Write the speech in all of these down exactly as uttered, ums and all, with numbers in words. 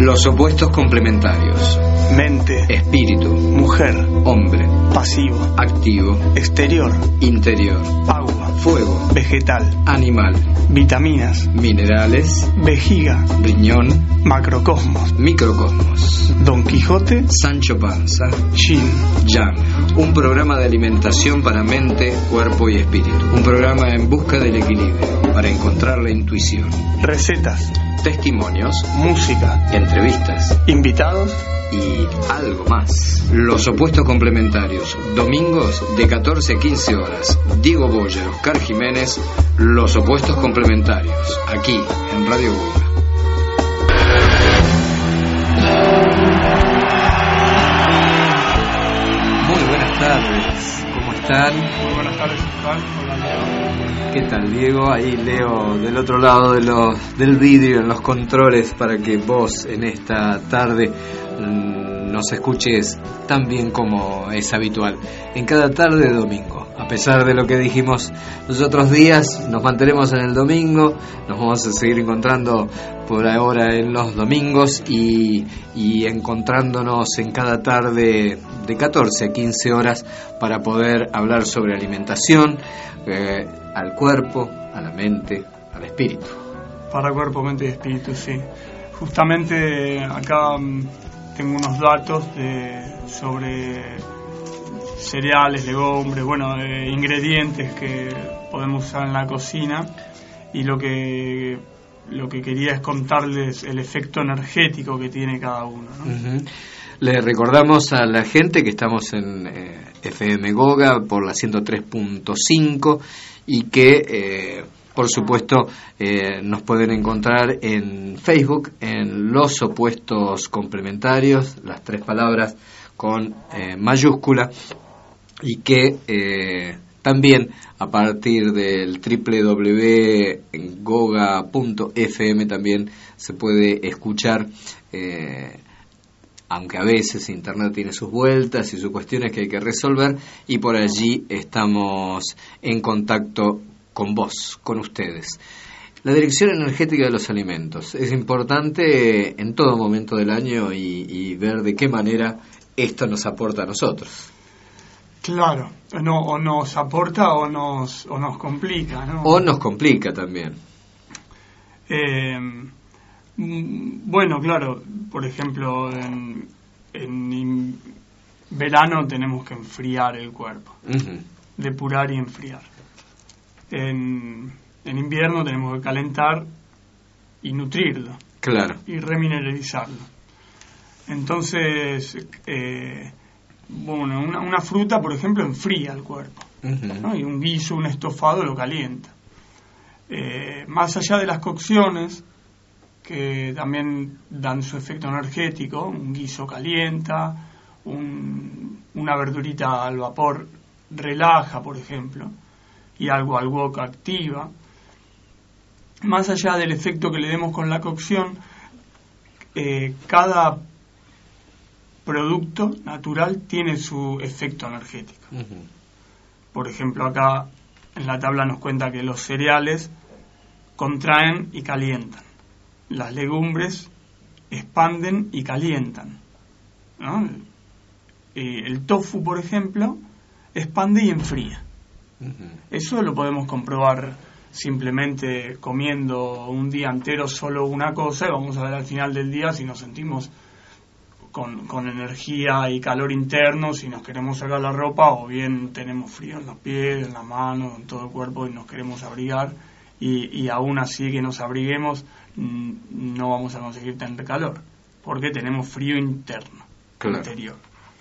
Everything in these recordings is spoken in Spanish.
Los opuestos complementarios. Mente, espíritu, mujer, hombre, pasivo, activo, exterior, interior, agua, fuego, vegetal, animal, vitaminas, minerales, vejiga, riñón, macrocosmos, microcosmos, Don Quijote, Sancho Panza, Yin, Yang. Un programa de alimentación para mente, cuerpo y espíritu. Un programa en busca del equilibrio, para encontrar la intuición. Recetas, testimonios, música, entrevistas, invitados y algo más. Los opuestos complementarios. Domingos de catorce a quince horas. Diego Boyer, Oscar Jiménez. Los opuestos complementarios. Aquí en Radio Goga. Muy buenas tardes. ¿Cómo están? Muy buenas tardes, Oscar. Hola, Leo. ¿Qué tal, Diego? Ahí Leo del otro lado de los, del vidrio en los controles para que vos en esta tarde mmm, nos escuches tan bien como es habitual. En cada tarde de domingo. A pesar de lo que dijimos los otros días, nos mantenemos en el domingo. Nos vamos a seguir encontrando por ahora en los domingos y, y encontrándonos en cada tarde de catorce a quince horas para poder hablar sobre alimentación, eh, al cuerpo, a la mente, al espíritu. Para cuerpo, mente y espíritu, sí. Justamente acá tengo unos datos de, sobre cereales, legumbres, bueno, eh, ingredientes que podemos usar en la cocina, y lo que lo que quería es contarles el efecto energético que tiene cada uno, ¿no? Uh-huh. Le recordamos a la gente que estamos en eh, F M Goga por la ciento tres punto cinco y que, eh, por supuesto, eh, nos pueden encontrar en Facebook en Los Opuestos Complementarios, las tres palabras con eh, mayúscula, y que eh, también a partir del doble u doble u doble u punto goga punto f m también se puede escuchar, eh, aunque a veces Internet tiene sus vueltas y sus cuestiones que hay que resolver, y por allí estamos en contacto con vos, con ustedes. La dirección energética de los alimentos es importante en todo momento del año y, y ver de qué manera esto nos aporta a nosotros. Claro, no, o nos aporta o nos o nos complica, ¿no? O nos complica también. Eh, bueno, claro, por ejemplo, en, en verano tenemos que enfriar el cuerpo, uh-huh. depurar y enfriar. En, en invierno tenemos que calentar y nutrirlo. Claro. Y remineralizarlo. Entonces, eh, bueno, una, una fruta, por ejemplo, enfría el cuerpo, uh-huh. ¿no? Y un guiso, un estofado lo calienta. Eh, más allá de las cocciones, que también dan su efecto energético, un guiso calienta, un, una verdurita al vapor relaja, por ejemplo, y algo al wok activa. Más allá del efecto que le demos con la cocción, eh, cada producto natural tiene su efecto energético. Uh-huh. Por ejemplo, acá en la tabla nos cuenta que los cereales contraen y calientan. Las legumbres expanden y calientan, ¿no? Eh, el tofu, por ejemplo, expande y enfría. Uh-huh. Eso lo podemos comprobar simplemente comiendo un día entero solo una cosa, y vamos a ver al final del día si nos sentimos con, con energía y calor interno, si nos queremos sacar la ropa, o bien tenemos frío en los pies, en las manos, en todo el cuerpo, y nos queremos abrigar, y, y aún así que nos abriguemos no vamos a conseguir tener calor, porque tenemos frío interno, claro. Interior.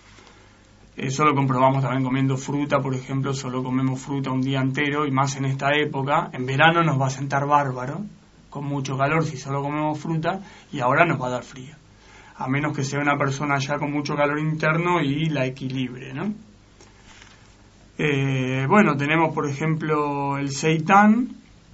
Eso lo comprobamos también comiendo fruta, por ejemplo. Solo comemos fruta un día entero, y más en esta época. En verano nos va a sentar bárbaro, con mucho calor, si solo comemos fruta, y ahora nos va a dar frío, a menos que sea una persona ya con mucho calor interno y la equilibre, ¿no? Eh, bueno, tenemos por ejemplo el seitán,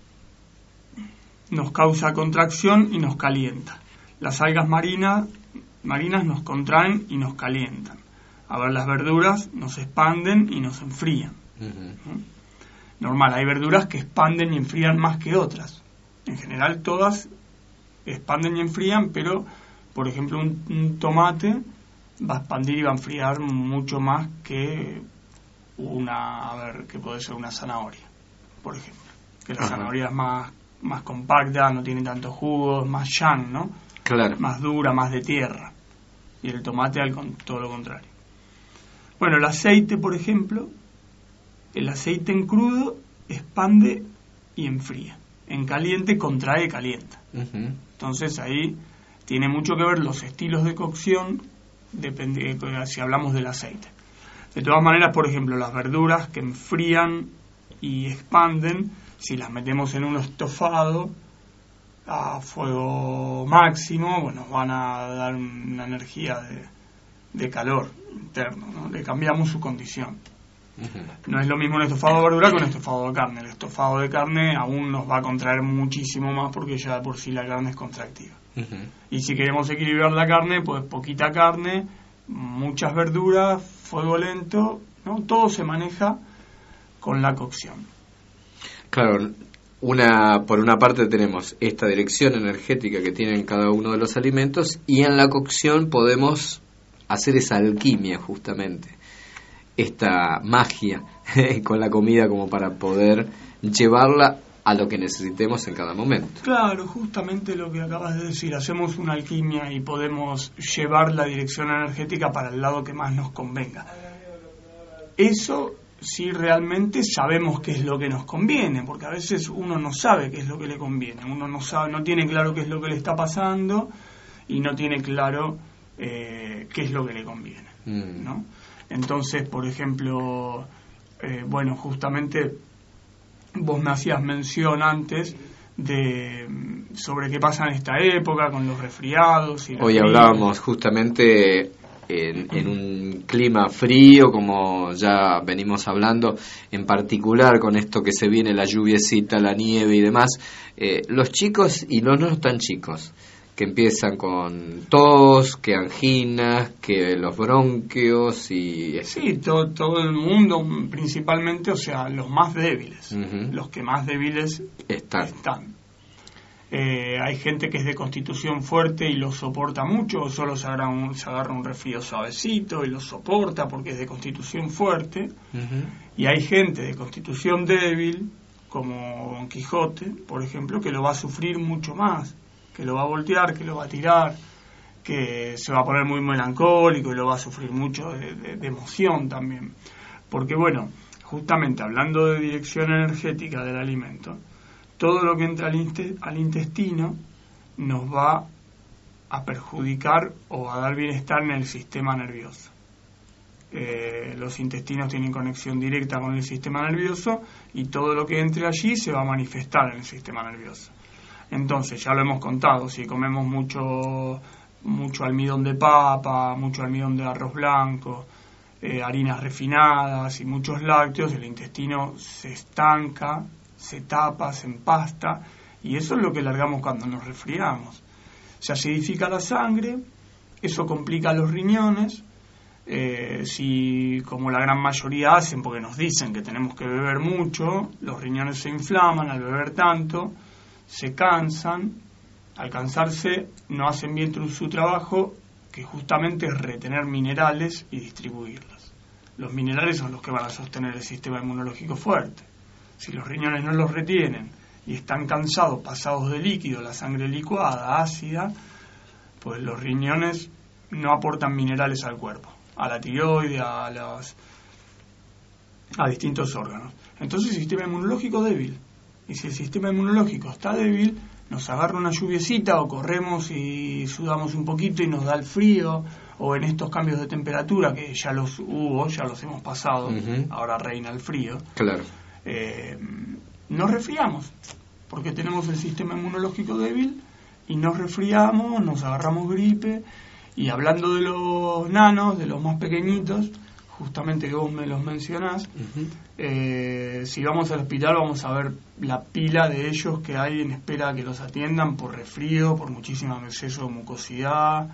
nos causa contracción y nos calienta. Las algas marinas, marinas nos contraen y nos calientan. A ver, las verduras nos expanden y nos enfrían. Uh-huh. ¿Mm? Normal, hay verduras que expanden y enfrían más que otras. En general todas expanden y enfrían, pero por ejemplo, un, un tomate va a expandir y va a enfriar mucho más que una, a ver, que puede ser una zanahoria, por ejemplo. Que la Ajá. zanahoria es más, más compacta, no tiene tanto jugo, es más yang, ¿no? Claro. Más dura, más de tierra. Y el tomate al con, todo lo contrario. Bueno, el aceite, por ejemplo, el aceite en crudo expande y enfría. En caliente contrae y calienta. Uh-huh. Entonces ahí tiene mucho que ver los estilos de cocción, depende si hablamos del aceite. De todas maneras, por ejemplo, las verduras que enfrían y expanden, si las metemos en un estofado a fuego máximo, bueno, van a dar una energía de, de calor interno, ¿no? Le cambiamos su condición. Uh-huh. No es lo mismo un estofado de verdura que un estofado de carne. El estofado de carne aún nos va a contraer muchísimo más porque ya de por sí la carne es contractiva. Uh-huh. Y si queremos equilibrar la carne, pues poquita carne, muchas verduras, fuego lento, ¿no? Todo se maneja con la cocción. Claro, una por una parte tenemos esta dirección energética que tienen cada uno de los alimentos, y en la cocción podemos hacer esa alquimia, justamente, esta magia con la comida, como para poder llevarla a lo que necesitemos en cada momento. Claro, justamente lo que acabas de decir, hacemos una alquimia y podemos llevar la dirección energética para el lado que más nos convenga. Eso sí, realmente sabemos qué es lo que nos conviene, porque a veces uno no sabe qué es lo que le conviene, uno no sabe, no tiene claro qué es lo que le está pasando y no tiene claro eh, qué es lo que le conviene, mm. ¿no? Entonces, por ejemplo, eh, bueno, justamente vos me hacías mención antes de sobre qué pasa en esta época con los resfriados. Y Hoy fríos. Hablábamos justamente en, en un clima frío, como ya venimos hablando, en particular con esto que se viene, la lluviecita, la nieve y demás. Eh, los chicos y los no tan chicos, que empiezan con tos, que anginas, que los bronquios y... Sí, todo, todo el mundo, principalmente, o sea, los más débiles, uh-huh. los que más débiles están. están. Eh, hay gente que es de constitución fuerte y lo soporta mucho, o solo se agarra un, se agarra un resfrío suavecito y lo soporta porque es de constitución fuerte. Uh-huh. Y hay gente de constitución débil, como Don Quijote, por ejemplo, que lo va a sufrir mucho más, que lo va a voltear, que lo va a tirar, que se va a poner muy melancólico y lo va a sufrir mucho de, de, de emoción también. Porque, bueno, justamente hablando de dirección energética del alimento, todo lo que entra al, inst- al intestino nos va a perjudicar o a dar bienestar en el sistema nervioso. Eh, los intestinos tienen conexión directa con el sistema nervioso y todo lo que entre allí se va a manifestar en el sistema nervioso. Entonces, ya lo hemos contado, si comemos mucho mucho almidón de papa, mucho almidón de arroz blanco, eh, harinas refinadas y muchos lácteos, el intestino se estanca, se tapa, se empasta, y eso es lo que largamos cuando nos resfriamos. Se acidifica la sangre, eso complica los riñones, eh, si como la gran mayoría hacen, porque nos dicen que tenemos que beber mucho, los riñones se inflaman al beber tanto, se cansan, al cansarse no hacen bien su trabajo, que justamente es retener minerales y distribuirlos. Los minerales son los que van a sostener el sistema inmunológico fuerte. Si los riñones no los retienen y están cansados, pasados de líquido, la sangre licuada, ácida, pues los riñones no aportan minerales al cuerpo, a la tiroide, a, los, a distintos órganos. Entonces el sistema inmunológico débil. Y si el sistema inmunológico está débil, nos agarra una lluviecita o corremos y sudamos un poquito y nos da el frío, o en estos cambios de temperatura que ya los hubo, ya los hemos pasado, uh-huh. ahora reina el frío. Claro. Eh, nos resfriamos, porque tenemos el sistema inmunológico débil y nos resfriamos, nos agarramos gripe. Y hablando de los nanos, de los más pequeñitos, justamente que vos me los mencionás, uh-huh. eh, si vamos al hospital vamos a ver la pila de ellos que hay en espera que los atiendan por resfrío, por muchísimo exceso de mucosidad,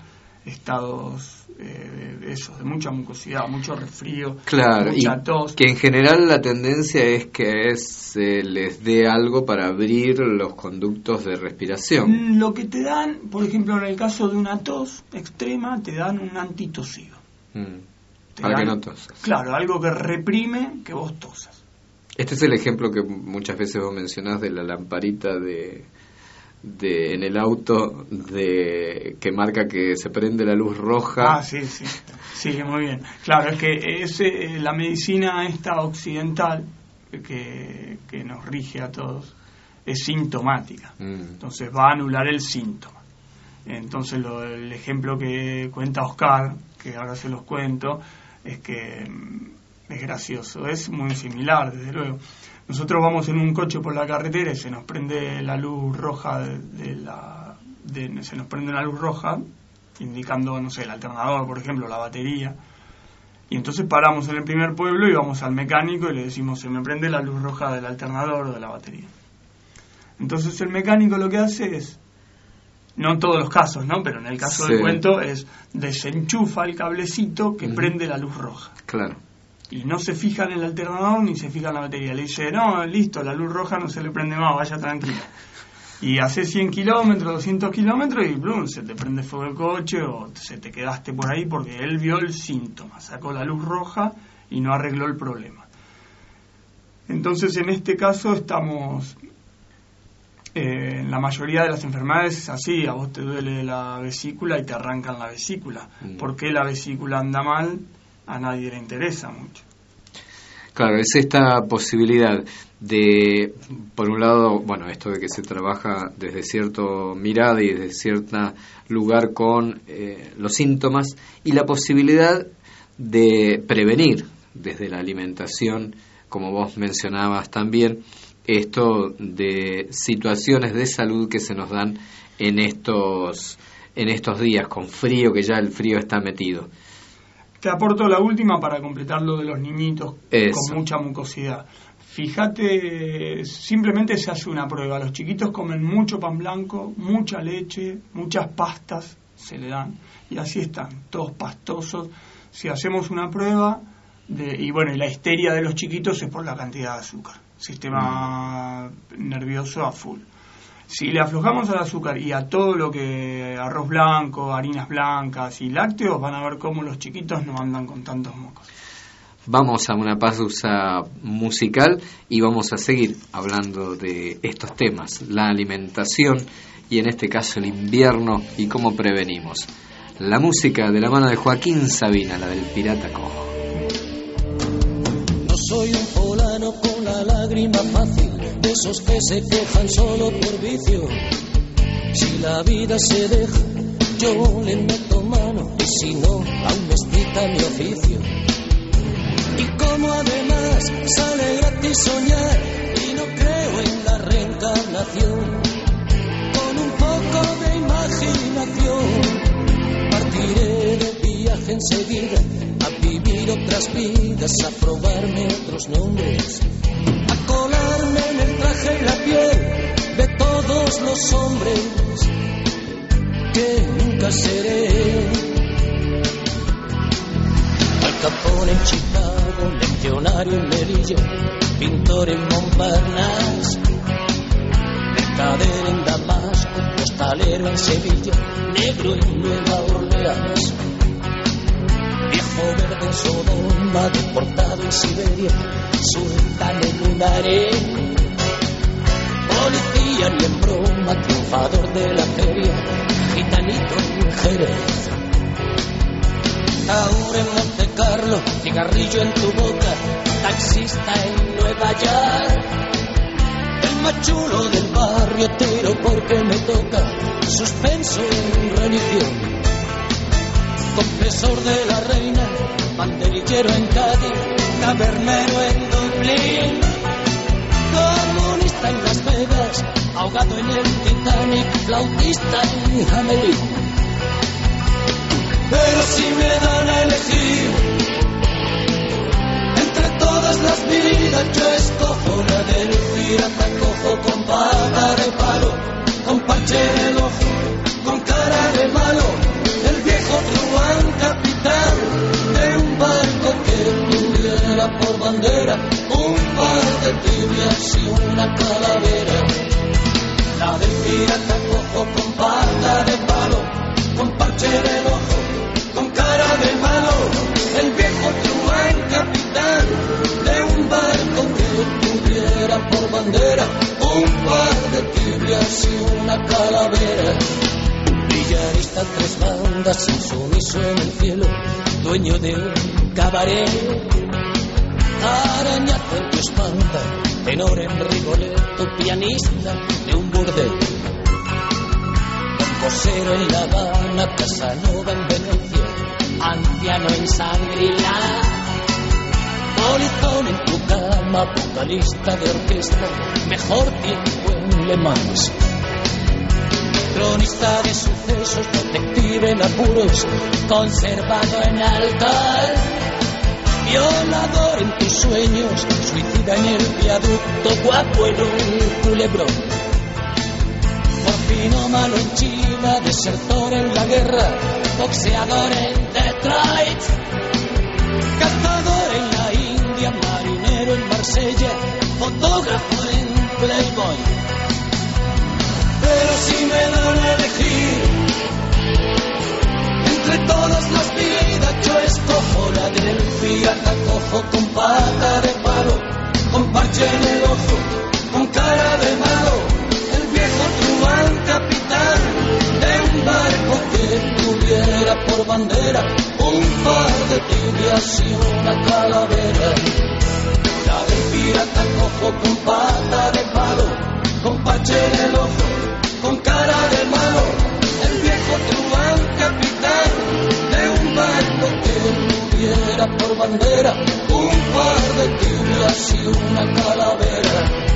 estados eh, de esos, de mucha mucosidad, mucho resfrío, claro, mucha y tos. Que en general la tendencia es que se les dé algo para abrir los conductos de respiración. Lo que te dan, por ejemplo, en el caso de una tos extrema, te dan un antitosivo. Mm. Para dan, que no tosas. Claro, algo que reprime que vos tosas. Este es el ejemplo que muchas veces vos mencionás de la lamparita de, de en el auto de que marca que se prende la luz roja. Ah, sí, sí, sí, muy bien. Claro, es que es, eh, la medicina esta occidental que, que nos rige a todos es sintomática. Mm. Entonces va a anular el síntoma. Entonces lo, el ejemplo que cuenta Oscar, que ahora se los cuento, es que es gracioso, es muy similar, desde luego. Nosotros vamos en un coche por la carretera y se nos prende la luz roja de, de la de, se nos prende una luz roja indicando, no sé, el alternador, por ejemplo, la batería, y entonces paramos en el primer pueblo y vamos al mecánico y le decimos: se me prende la luz roja del alternador o de la batería. Entonces el mecánico lo que hace es, no en todos los casos, ¿no?, pero en el caso sí. del cuento, es desenchufa el cablecito que uh-huh. prende la luz roja. Claro. Y no se fija en el alternador ni se fija en la batería. Le dice: no, listo, la luz roja no se le prende más, vaya tranquilo. Y hace cien kilómetros, doscientos kilómetros y blum, se te prende fuego el coche o se te quedaste por ahí porque él vio el síntoma, sacó la luz roja y no arregló el problema. Entonces, en este caso estamos... Eh, en la mayoría de las enfermedades es así: a vos te duele la vesícula y te arrancan la vesícula. Mm. ¿Por qué la vesícula anda mal? A nadie le interesa mucho. Claro, es esta posibilidad de, por un lado, bueno, esto de que se trabaja desde cierta mirada y desde cierto lugar con eh, los síntomas, y la posibilidad de prevenir desde la alimentación, como vos mencionabas también, esto de situaciones de salud que se nos dan en estos en estos días con frío, que ya el frío está metido. Te aporto la última para completar lo de los niñitos Eso. con mucha mucosidad. Fíjate, simplemente se hace una prueba. Los chiquitos comen mucho pan blanco, mucha leche, muchas pastas se le dan, y así están, todos pastosos. Si hacemos una prueba, de, y bueno, y la histeria de los chiquitos es por la cantidad de azúcar. Sistema mm. nervioso a full. Si le aflojamos al azúcar y a todo lo que arroz blanco, harinas blancas y lácteos, van a ver cómo los chiquitos no andan con tantos mocos. Vamos a una pausa musical y vamos a seguir hablando de estos temas, la alimentación y en este caso el invierno y cómo prevenimos. La música de la mano de Joaquín Sabina, la del Pirata Cojo. No soy un fulano con la lágrima fácil, de esos que se quejan solo por vicio. Si la vida se deja, yo le meto mano, y si no, aún me excita mi oficio. Y como además sale gratis soñar, y no creo en la reencarnación, con un poco de imaginación partiré de viaje enseguida, a vivir otras vidas, a probarme otros nombres, a colarme en el traje y la piel de todos los hombres que nunca seré. Al Capone en Chicago, legionario en Melilla, pintor en Montparnasse, mercader en Damasco, costalero en Sevilla, negro en Nueva Orleans, viejo verde en Sodoma, deportado en Siberia, sultán en un harén, policía ni en broma, triunfador de la feria, gitanito en Jerez, ahora en Monte Carlo, cigarrillo en tu boca, taxista en Nueva York, el más chulo del barrio, tiro porque me toca, suspenso en religión, confesor de la reina, banderillero en Cádiz, tabernero en Dublín, comunista en Las Vegas, ahogado en el Titanic, flautista en Hamelin. Pero si me dan a elegir entre todas las vidas, yo escojo la del pirata cojo, con pata de palo, con parche en el ojo, con cara de malo, el viejo una calavera. La del pirata cojo con pata de palo, con parche en el ojo, con cara de malo. El viejo truán capitán de un barco que tuviera por bandera un par de tibias y una calavera. Villarista, tres bandas, insumiso en el cielo, dueño de un cabaret. Arañazo en tu espalda, tenor en Rigoletto, pianista de un burdel. Composero en La Habana, Casanova en Venecia, anciano en Shangri-La. Polizón en tu cama, vocalista de orquesta, mejor tiempo en Le Mans. Cronista de sucesos, detective en apuros, conservado en altar. Violador en tus sueños, suicida en el viaducto, guapo en un culebrón. Morfino malo en China, desertor en la guerra, boxeador en Detroit. Cazador en la India, marinero en Marsella, fotógrafo en Playboy. Pero si me dan a elegir entre todas las vidas, yo escojo la del pirata cojo con pata de palo, con parche en el ojo, con cara de malo. El viejo truán capitán de un barco que tuviera por bandera un par de tibias y una calavera. La del pirata cojo con pata de palo, con parche en el ojo, con cara de malo. El viejo truán capitán de un barco que tuviera por bandera un par de tibias y una calavera.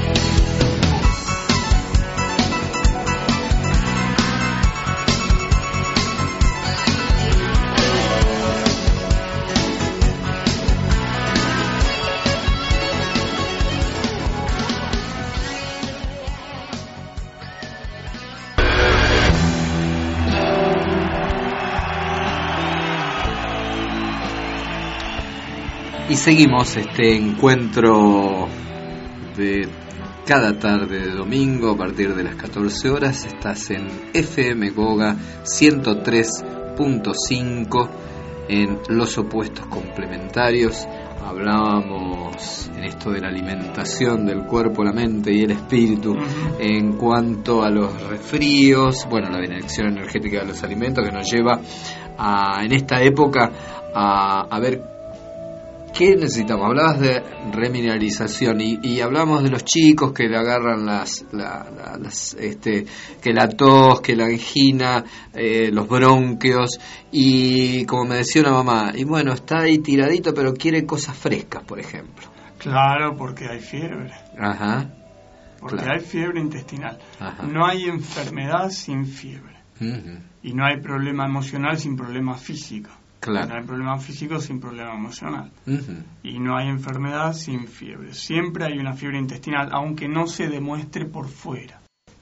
Y seguimos este encuentro de cada tarde de domingo a partir de las catorce horas. Estás en F M Goga ciento tres punto cinco en Los Opuestos Complementarios. Hablábamos en esto de la alimentación del cuerpo, la mente y el espíritu en cuanto a los resfríos, bueno, la bendición energética de los alimentos que nos lleva a, en esta época a, a ver ¿qué necesitamos? Hablabas de remineralización y, y hablamos de los chicos que le agarran las, la, la, las, este, que la tos, que la angina, eh, los bronquios y como me decía una mamá, y bueno, está ahí tiradito pero quiere cosas frescas, por ejemplo. Claro, porque hay fiebre. Ajá. Porque claro. hay fiebre intestinal. Ajá. No hay enfermedad sin fiebre. Uh-huh. Y no hay problema emocional sin problema físico. Claro. No hay problema físico sin problema emocional. Uh-huh. Y no hay enfermedad sin fiebre. Siempre hay una fiebre intestinal, aunque no se demuestre por fuera.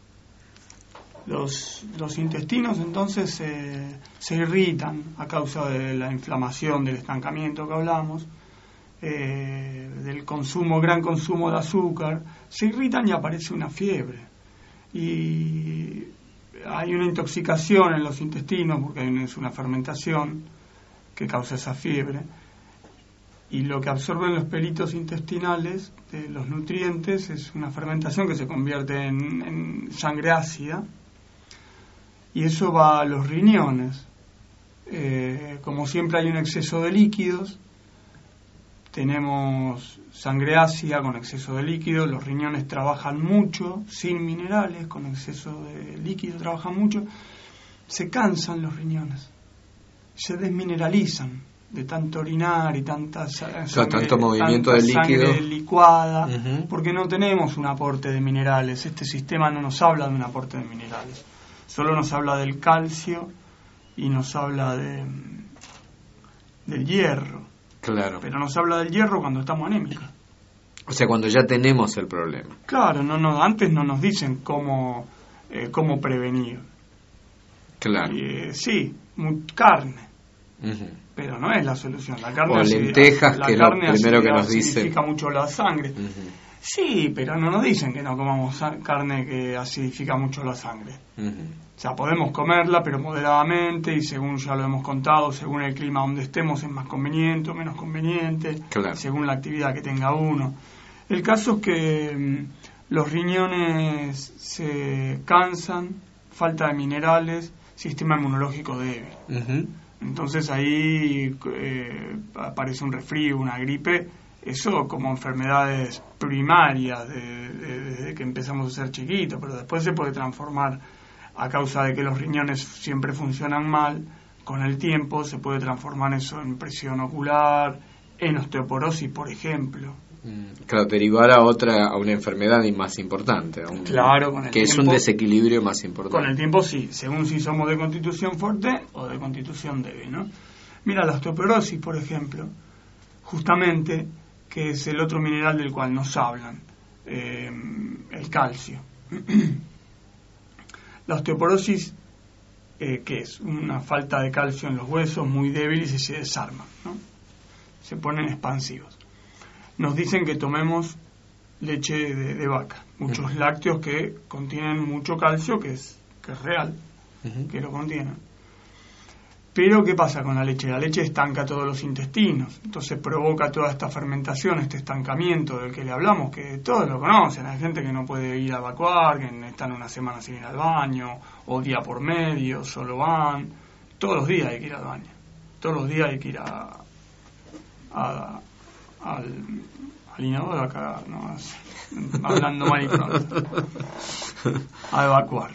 Los, los intestinos entonces eh, se irritan a causa de la inflamación, del estancamiento que hablamos, eh, del consumo, gran consumo de azúcar. Se irritan y aparece una fiebre. Y hay una intoxicación en los intestinos porque hay una, es una fermentación que causa esa fiebre, y lo que absorben los pelitos intestinales de los nutrientes es una fermentación que se convierte en, en sangre ácida, y eso va a los riñones. Eh, como siempre hay un exceso de líquidos, tenemos sangre ácida con exceso de líquido, los riñones trabajan mucho, sin minerales, con exceso de líquido trabajan mucho, se cansan los riñones, se desmineralizan de tanto orinar y tanta sangre, o sea, tanto movimiento tanta de líquido sangre licuada, uh-huh. porque no tenemos un aporte de minerales. Este sistema no nos habla de un aporte de minerales, solo nos habla del calcio y nos habla de del hierro. Claro. Pero nos habla del hierro cuando estamos anémicos. O sea, cuando ya tenemos el problema. Claro, no, no, antes no nos dicen cómo eh, cómo prevenir. Claro. Y, eh, sí, muy, carne. Uh-huh. Pero no es la solución. La carne o así, lentejas, la que es carne lo primero que nos acidifica dicen. mucho la sangre. Uh-huh. Sí, pero no nos dicen que no comamos carne que acidifica mucho la sangre. Uh-huh. O sea, podemos comerla, pero moderadamente, y según ya lo hemos contado, según el clima donde estemos es más conveniente o menos conveniente, claro, según la actividad que tenga uno. El caso es que mmm, los riñones se cansan, falta de minerales, sistema inmunológico débil. Uh-huh. Entonces ahí eh, aparece un resfrío, una gripe, eso como enfermedades primarias de, de, desde que empezamos a ser chiquitos, pero después se puede transformar a causa de que los riñones siempre funcionan mal. Con el tiempo se puede transformar eso en presión ocular, en osteoporosis, por ejemplo. Claro, derivar a otra, a una enfermedad más importante, a un, claro, con el que tiempo, es un desequilibrio más importante. Con el tiempo sí, según si somos de constitución fuerte o de constitución débil, ¿no? Mira, la osteoporosis, por ejemplo, justamente, que es el otro mineral del cual nos hablan, eh, el calcio. La osteoporosis, eh, que es una falta de calcio en los huesos muy débiles y se desarman, ¿no? Se ponen expansivos. Nos dicen que tomemos leche de, de vaca, muchos uh-huh. lácteos que contienen mucho calcio, que es, que es real, uh-huh. que lo contienen. Pero ¿qué pasa con la leche? La leche estanca todos los intestinos, entonces provoca toda esta fermentación, este estancamiento del que le hablamos, que todos lo conocen. Hay gente que no puede ir a evacuar, que están una semana sin ir al baño, o día por medio, solo van. Todos los días hay que ir al baño, todos los días hay que ir a... a Al, al inodoro acá, no, hablando mal y pronto, a evacuar.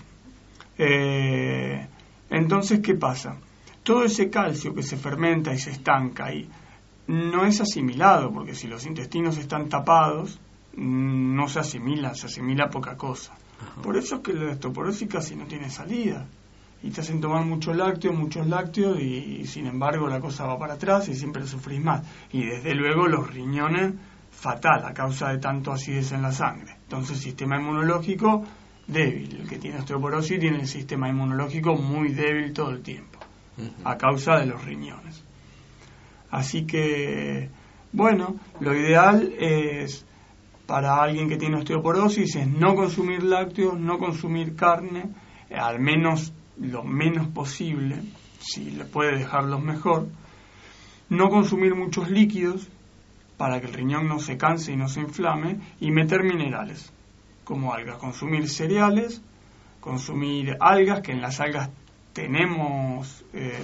Eh, entonces, ¿qué pasa? Todo ese calcio que se fermenta y se estanca ahí no es asimilado, porque si los intestinos están tapados, no se asimila, se asimila poca cosa. Por eso es que la osteoporosis casi no tiene salida. Y te hacen tomar muchos lácteos, muchos lácteos, y, y sin embargo la cosa va para atrás y siempre sufrís más. Y desde luego los riñones, fatal, a causa de tanto acidez en la sangre. Entonces, sistema inmunológico débil. El que tiene osteoporosis tiene el sistema inmunológico muy débil todo el tiempo, uh-huh. a causa de los riñones. Así que, bueno, lo ideal es, para alguien que tiene osteoporosis, es no consumir lácteos, no consumir carne, eh, al menos lo menos posible, si le puede dejarlos mejor, no consumir muchos líquidos para que el riñón no se canse y no se inflame, y meter minerales como algas, consumir cereales, consumir algas, que en las algas tenemos eh,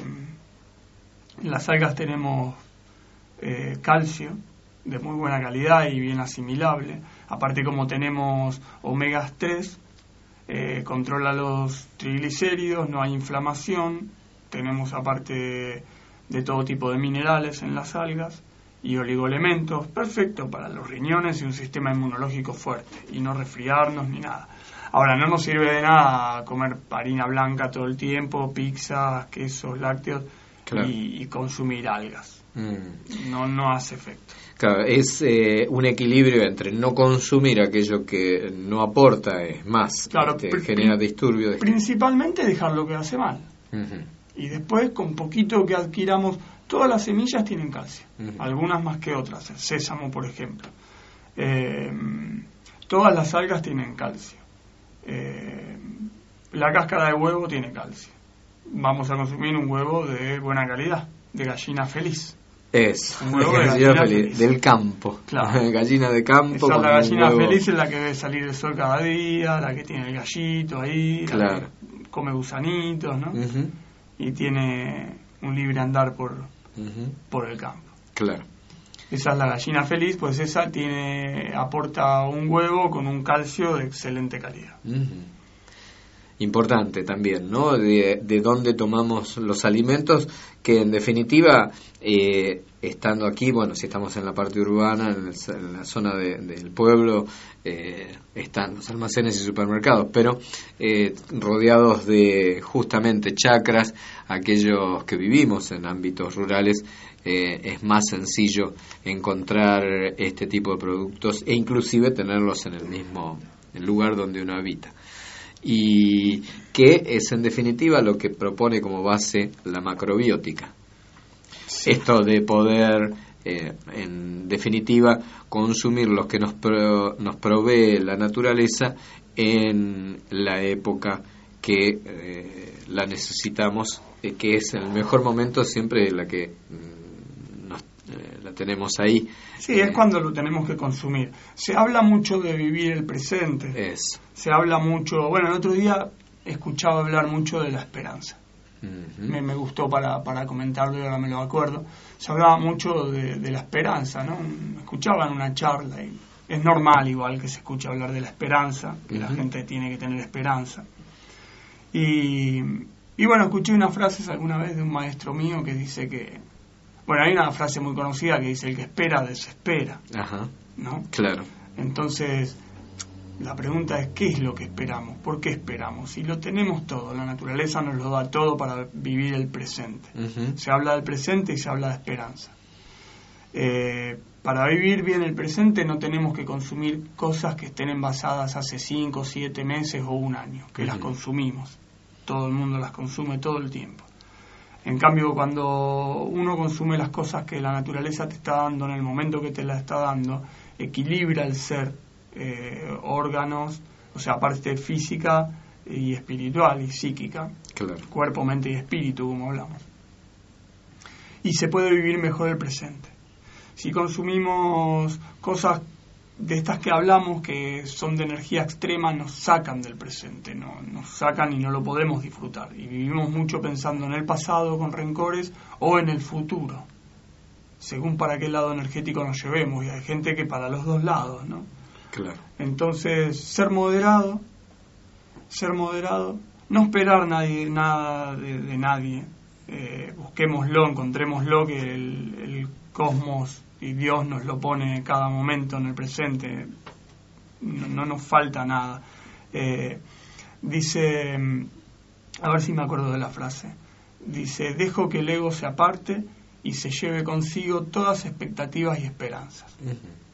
en las algas tenemos eh, calcio de muy buena calidad y bien asimilable. Aparte, como tenemos omegas tres, Eh, controla los triglicéridos, no hay inflamación, tenemos aparte de, de todo tipo de minerales en las algas y oligoelementos, perfecto para los riñones y un sistema inmunológico fuerte, y no resfriarnos ni nada. Ahora, no nos sirve de nada comer harina blanca todo el tiempo, pizzas, quesos, lácteos, claro. y, y consumir algas. Mm. No, no hace efecto. Claro, es eh, un equilibrio entre no consumir aquello que no aporta, es más, claro, este, pr- genera disturbios. De... Principalmente dejar lo que hace mal. Uh-huh. Y después, con poquito que adquiramos, todas las semillas tienen calcio, uh-huh. algunas más que otras, el sésamo, por ejemplo. Eh, todas las algas tienen calcio. Eh, la cáscara de huevo tiene calcio. Vamos a consumir un huevo de buena calidad, de gallina feliz. Es, un huevo de gallina, gallina feliz, feliz, del campo, claro. Gallina de campo. Esa, la gallina feliz es la que ve salir el sol cada día, la que tiene el gallito ahí, claro. la que come gusanitos, ¿no? Uh-huh. Y tiene un libre andar por, uh-huh. por el campo. Claro. Esa es la gallina feliz, pues esa tiene aporta un huevo con un calcio de excelente calidad. Uh-huh. Importante también, ¿no? De, de dónde tomamos los alimentos, que en definitiva, eh, estando aquí, bueno, si estamos en la parte urbana, en, el, en la zona de, del pueblo, eh, están los almacenes y supermercados, pero eh, rodeados de justamente chacras, aquellos que vivimos en ámbitos rurales, eh, es más sencillo encontrar este tipo de productos e inclusive tenerlos en el mismo lugar donde uno habita. Y que es en definitiva lo que propone como base la macrobiótica. Sí. Esto de poder eh, en definitiva, consumir lo que nos, pro, nos provee la naturaleza en la época que eh, la necesitamos, eh, que es el mejor momento siempre la que mm, nos, eh, la tenemos ahí. Sí, es cuando lo tenemos que consumir. Se habla mucho de vivir el presente. Es. Se habla mucho, bueno, el otro día he escuchado hablar mucho de la esperanza. Uh-huh. Me, me gustó para, para comentarlo y ahora me lo acuerdo. Se hablaba mucho de, de la esperanza, ¿no? Escuchaba en una charla y es normal igual que se escuche hablar de la esperanza, que uh-huh. la gente tiene que tener esperanza. Y, y bueno, escuché unas frases alguna vez de un maestro mío que dice que, bueno, hay una frase muy conocida que dice: el que espera desespera. Ajá. ¿No? Claro. Entonces, la pregunta es: ¿qué es lo que esperamos? ¿Por qué esperamos? Si lo tenemos todo, la naturaleza nos lo da todo para vivir el presente. Uh-huh. Se habla del presente y se habla de esperanza. Eh, para vivir bien el presente no tenemos que consumir cosas que estén envasadas hace cinco, siete meses o un año, que uh-huh. las consumimos. Todo el mundo las consume todo el tiempo. En cambio, cuando uno consume las cosas que la naturaleza te está dando en el momento que te la está dando, equilibra el ser, eh, órganos, o sea, parte física y espiritual y psíquica, claro. Cuerpo, mente y espíritu, como hablamos. Y se puede vivir mejor el presente. Si consumimos cosas de estas que hablamos, que son de energía extrema, nos sacan del presente, no, nos sacan y no lo podemos disfrutar. Y vivimos mucho pensando en el pasado con rencores o en el futuro, según para qué lado energético nos llevemos. Y hay gente que para los dos lados, ¿no? Claro. Entonces, ser moderado, ser moderado, no esperar nadie, nada de, de nadie. Eh, busquémoslo, encontrémoslo, que el, el cosmos y Dios nos lo pone cada momento en el presente, no, no nos falta nada. Eh, dice, a ver si me acuerdo de la frase, dice: dejo que el ego se aparte y se lleve consigo todas expectativas y esperanzas. Uh-huh.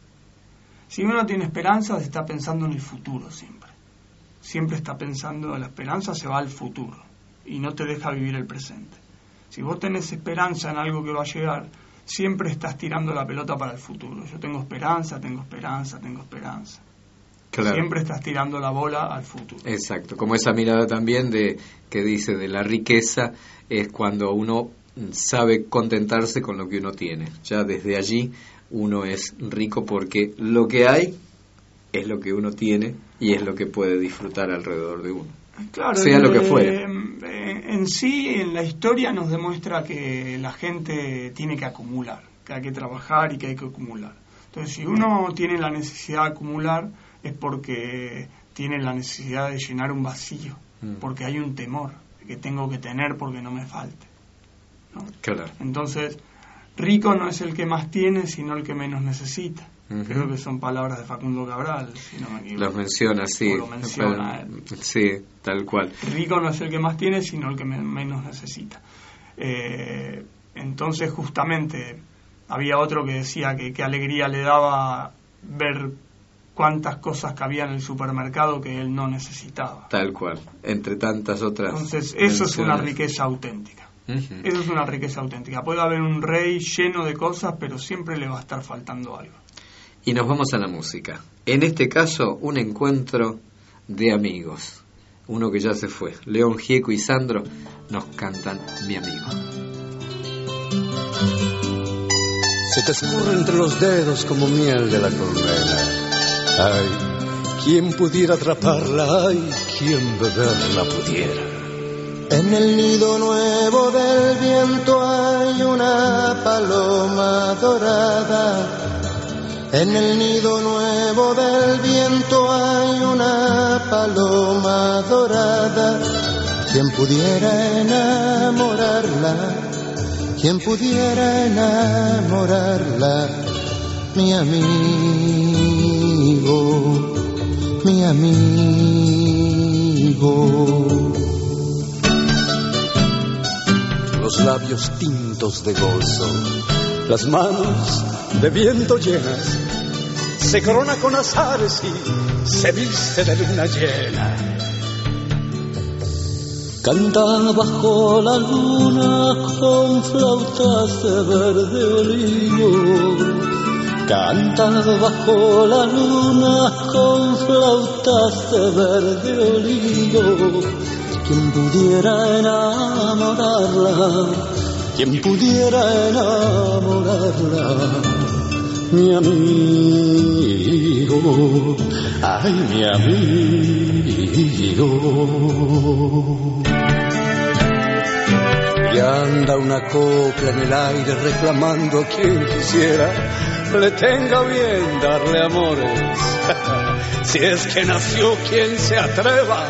Si uno tiene esperanzas, está pensando en el futuro siempre. Siempre está pensando, la esperanza se va al futuro y no te deja vivir el presente. Si vos tenés esperanza en algo que va a llegar, siempre estás tirando la pelota para el futuro. Yo tengo esperanza, tengo esperanza, tengo esperanza. Claro. Siempre estás tirando la bola al futuro. Exacto, como esa mirada también de que dice de la riqueza, es cuando uno sabe contentarse con lo que uno tiene. Ya desde allí uno es rico porque lo que hay es lo que uno tiene y es lo que puede disfrutar alrededor de uno. Claro, sea lo que fuere. En sí, en la historia nos demuestra que la gente tiene que acumular, que hay que trabajar y que hay que acumular. Entonces, si uno tiene la necesidad de acumular, es porque tiene la necesidad de llenar un vacío, mm. porque hay un temor que tengo que tener porque no me falte, ¿no? Claro. Entonces, rico no es el que más tiene, sino el que menos necesita. Uh-huh. Creo que son palabras de Facundo Cabral, si no me equivoco. Los menciona, sí. Lo menciona él. Sí, tal cual. Rico no es el que más tiene, sino el que me, menos necesita. Eh, entonces, justamente, había otro que decía que qué alegría le daba ver cuántas cosas cabía en el supermercado que él no necesitaba. Tal cual, entre tantas otras. Entonces, eso es una riqueza auténtica. Uh-huh. Eso es una riqueza auténtica. Puede haber un rey lleno de cosas, pero siempre le va a estar faltando algo. Y nos vamos a la música. En este caso, un encuentro de amigos. Uno que ya se fue. León Gieco y Sandro nos cantan Mi Amigo. Se te escurre entre los dedos como miel de la colmena. Ay, quien pudiera atraparla, ay, quien beberla pudiera. En el nido nuevo del viento hay una paloma dorada. En el nido nuevo del viento hay una paloma dorada. Quien pudiera enamorarla, quien pudiera enamorarla, mi amigo, mi amigo. Los labios tintos de gozo, las manos de viento llenas, se corona con azares y se viste de luna llena. Canta bajo la luna con flautas de verde olivo. Canta bajo la luna con flautas de verde olivo. Quien pudiera enamorarla, quien pudiera enamorarla, mi amigo, ay mi amigo. Y anda una copla en el aire reclamando a quien quisiera le tenga bien darle amores. Si es que nació quien se atreva.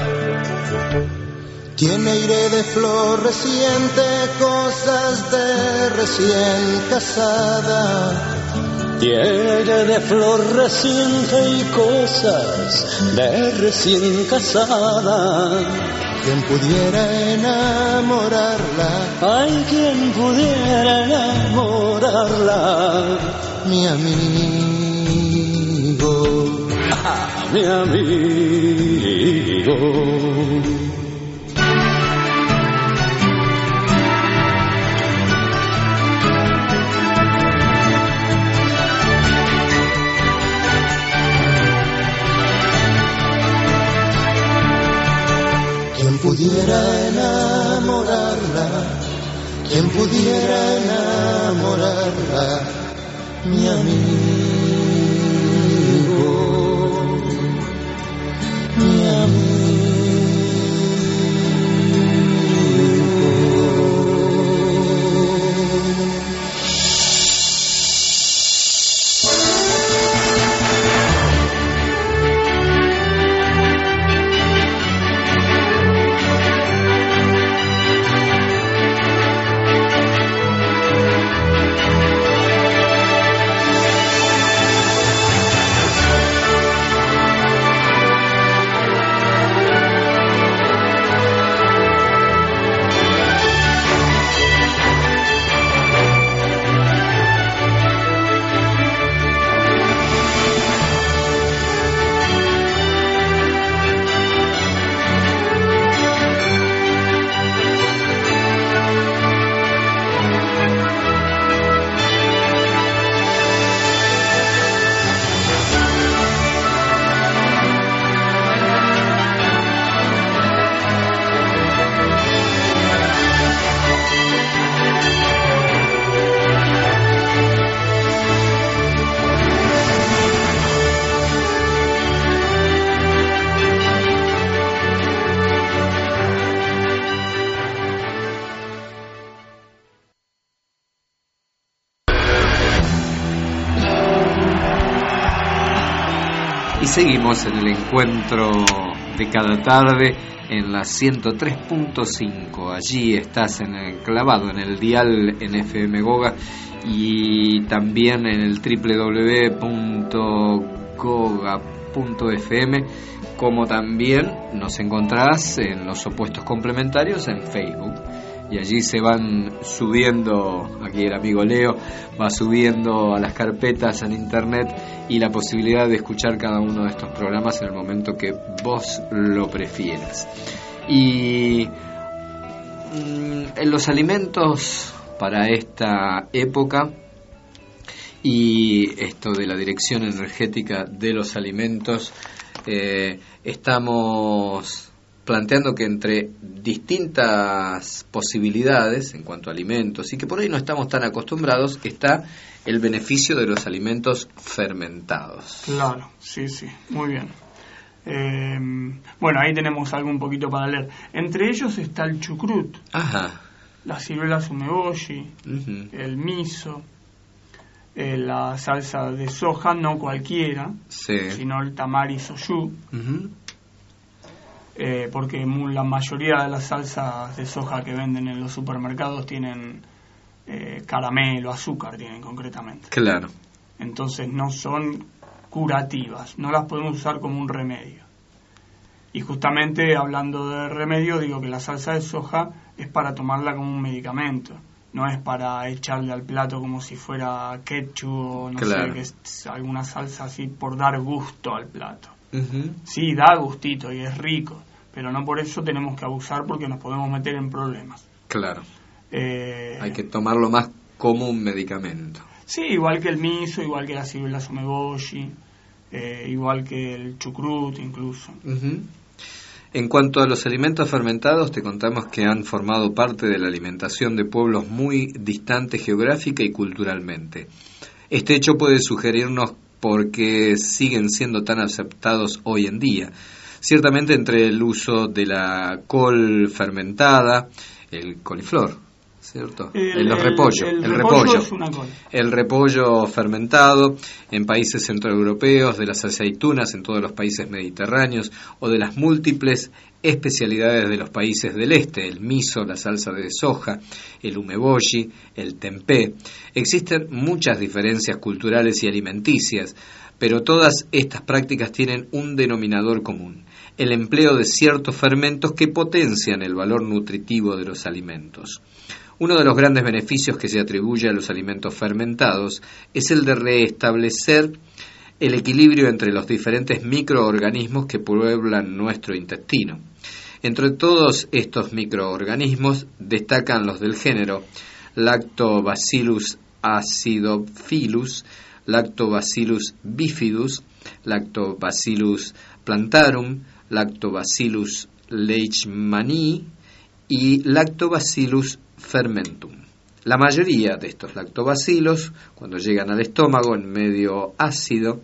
Tiene aire de flor reciente, cosas de recién casada. Tiene aire de flor reciente y cosas de recién casada. Quien pudiera enamorarla, ay, quien pudiera enamorarla, mi amigo, ah, mi amigo. Quien pudiera enamorarla, quien pudiera enamorarla, mi amigo, mi amigo. Seguimos en el encuentro de cada tarde en la ciento tres punto cinco. Allí estás en el, clavado en el dial en F M Goga y también en el doble u doble u doble u punto goga punto f m, como también nos encontrarás en los opuestos complementarios en Facebook. Y allí se van subiendo, aquí el amigo Leo va subiendo a las carpetas en internet y la posibilidad de escuchar cada uno de estos programas en el momento que vos lo prefieras. Y mmm, en los alimentos para esta época y esto de la dirección energética de los alimentos, eh, estamos planteando que entre distintas posibilidades en cuanto a alimentos y que por ahí no estamos tan acostumbrados, está el beneficio de los alimentos fermentados. Claro, sí, sí, muy bien. Eh, bueno, ahí tenemos algo un poquito para leer. Entre ellos está el chucrut, ajá, la ciruela sumeboshi, uh-huh, el miso, eh, la salsa de soja, no cualquiera, sí, sino el tamari soyu. Uh-huh. Eh, porque la mayoría de las salsas de soja que venden en los supermercados tienen eh, caramelo, azúcar tienen concretamente. Claro. Entonces no son curativas, no las podemos usar como un remedio. Y justamente hablando de remedio, digo que la salsa de soja es para tomarla como un medicamento, no es para echarle al plato como si fuera ketchup o no claro, sé, que es alguna salsa así por dar gusto al plato. Uh-huh. Sí, da gustito y es rico, pero no por eso tenemos que abusar porque nos podemos meter en problemas. Claro. Eh, Hay que tomarlo más como un medicamento. Sí, igual que el miso, igual que la ciruela sumeboshi, eh, igual que el chucrut incluso. Uh-huh. En cuanto a los alimentos fermentados, te contamos que han formado parte de la alimentación de pueblos muy distantes geográfica y culturalmente. Este hecho puede sugerirnos por qué siguen siendo tan aceptados hoy en día. Ciertamente entre el uso de la col fermentada, el coliflor, ¿cierto? El, el, los repollo, el, el, el repollo, repollo, es una col. el repollo fermentado en países centroeuropeos, de las aceitunas en todos los países mediterráneos o de las múltiples especialidades de los países del este, el miso, la salsa de soja, el umeboshi, el tempeh. Existen muchas diferencias culturales y alimenticias, pero todas estas prácticas tienen un denominador común: el empleo de ciertos fermentos que potencian el valor nutritivo de los alimentos. Uno de los grandes beneficios que se atribuye a los alimentos fermentados es el de restablecer el equilibrio entre los diferentes microorganismos que pueblan nuestro intestino. Entre todos estos microorganismos destacan los del género Lactobacillus acidophilus, Lactobacillus bifidus, Lactobacillus plantarum, Lactobacillus leishmanii y Lactobacillus fermentum. La mayoría de estos lactobacilos, cuando llegan al estómago en medio ácido,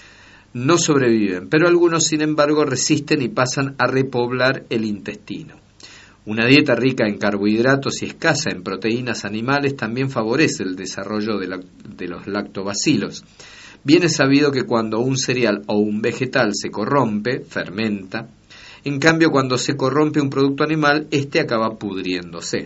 no sobreviven, pero algunos, sin embargo, resisten y pasan a repoblar el intestino. Una dieta rica en carbohidratos y escasa en proteínas animales también favorece el desarrollo de, la, de los lactobacilos. Bien es sabido que cuando un cereal o un vegetal se corrompe, fermenta. En cambio, cuando se corrompe un producto animal, este acaba pudriéndose.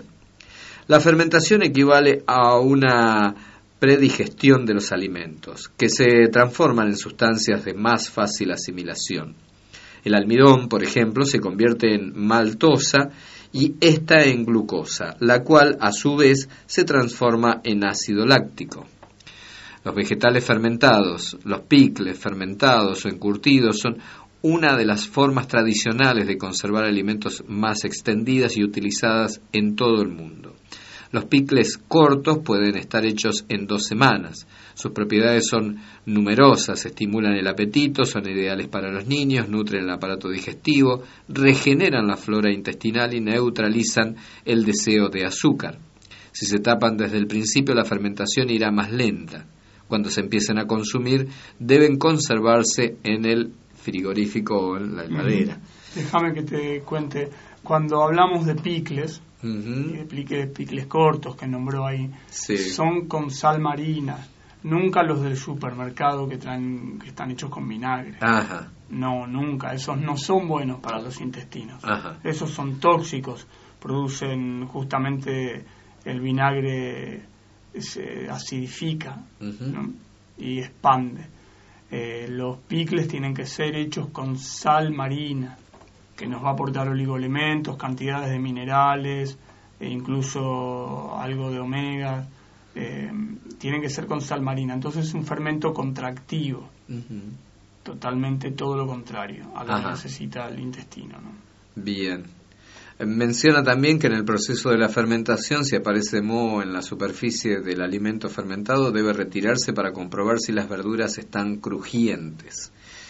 La fermentación equivale a una predigestión de los alimentos, que se transforman en sustancias de más fácil asimilación. El almidón, por ejemplo, se convierte en maltosa y esta en glucosa, la cual a su vez se transforma en ácido láctico. Los vegetales fermentados, los picles fermentados o encurtidos son una de las formas tradicionales de conservar alimentos más extendidas y utilizadas en todo el mundo. Los picles cortos pueden estar hechos en dos semanas. Sus propiedades son numerosas, estimulan el apetito, son ideales para los niños, nutren el aparato digestivo, regeneran la flora intestinal y neutralizan el deseo de azúcar. Si se tapan desde el principio, la fermentación irá más lenta. Cuando se empiecen a consumir, deben conservarse en el frigorífico o en la heladera. Déjame que te cuente, cuando hablamos de picles, uh-huh. y de picles, picles cortos que nombró ahí, sí. son con sal marina, nunca los del supermercado que traen, que están hechos con vinagre. Ajá. No, nunca, esos no son buenos para los intestinos. Ajá. Esos son tóxicos, producen justamente el vinagre, se acidifica, uh-huh. ¿no? Y expande. Eh, los picles tienen que ser hechos con sal marina, que nos va a aportar oligoelementos, cantidades de minerales, e incluso algo de omega. Eh, tienen que ser con sal marina. Entonces es un fermento contractivo, uh-huh. totalmente todo lo contrario a lo Ajá. que necesita el intestino, ¿no? Bien. Menciona también que en el proceso de la fermentación, si aparece moho en la superficie del alimento fermentado, debe retirarse para comprobar si las verduras están crujientes.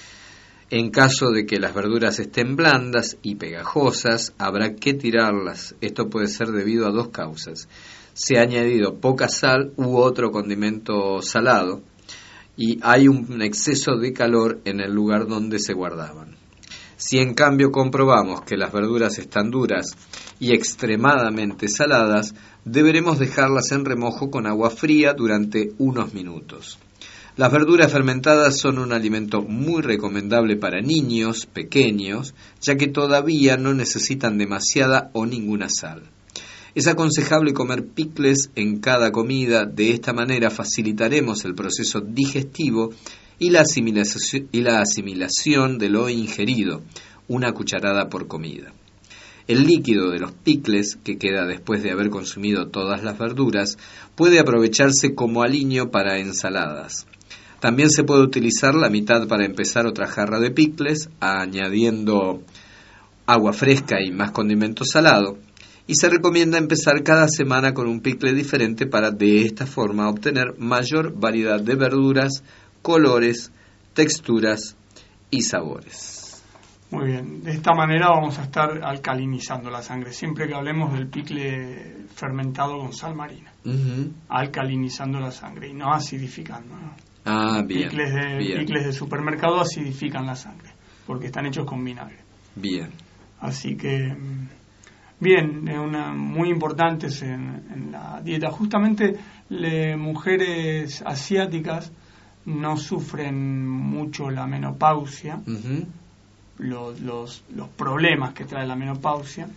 En caso de que las verduras estén blandas y pegajosas, habrá que tirarlas. Esto puede ser debido a dos causas: se ha añadido poca sal u otro condimento salado, y hay un exceso de calor en el lugar donde se guardaban. Si en cambio comprobamos que las verduras están duras y extremadamente saladas, deberemos dejarlas en remojo con agua fría durante unos minutos. Las verduras fermentadas son un alimento muy recomendable para niños pequeños, ya que todavía no necesitan demasiada o ninguna sal. Es aconsejable comer picles en cada comida. De esta manera facilitaremos el proceso digestivo y la asimilación, y la asimilación de lo ingerido, una cucharada por comida. El líquido de los picles, que queda después de haber consumido todas las verduras, puede aprovecharse como aliño para ensaladas. También se puede utilizar la mitad para empezar otra jarra de picles, añadiendo agua fresca y más condimento salado. Y se recomienda empezar cada semana con un picle diferente para de esta forma obtener mayor variedad de verduras, colores, texturas y sabores. Muy bien, de esta manera vamos a estar alcalinizando la sangre, siempre que hablemos del picle fermentado con sal marina. Uh-huh. Alcalinizando la sangre y no acidificando, ¿no? Ah, bien, picles de, bien. Picles de supermercado acidifican la sangre, porque están hechos con vinagre. Bien. Así que... Bien, es una, muy importantes en, en la dieta. Justamente le, mujeres asiáticas no sufren mucho la menopausia, uh-huh. los, los, los problemas que trae la menopausia,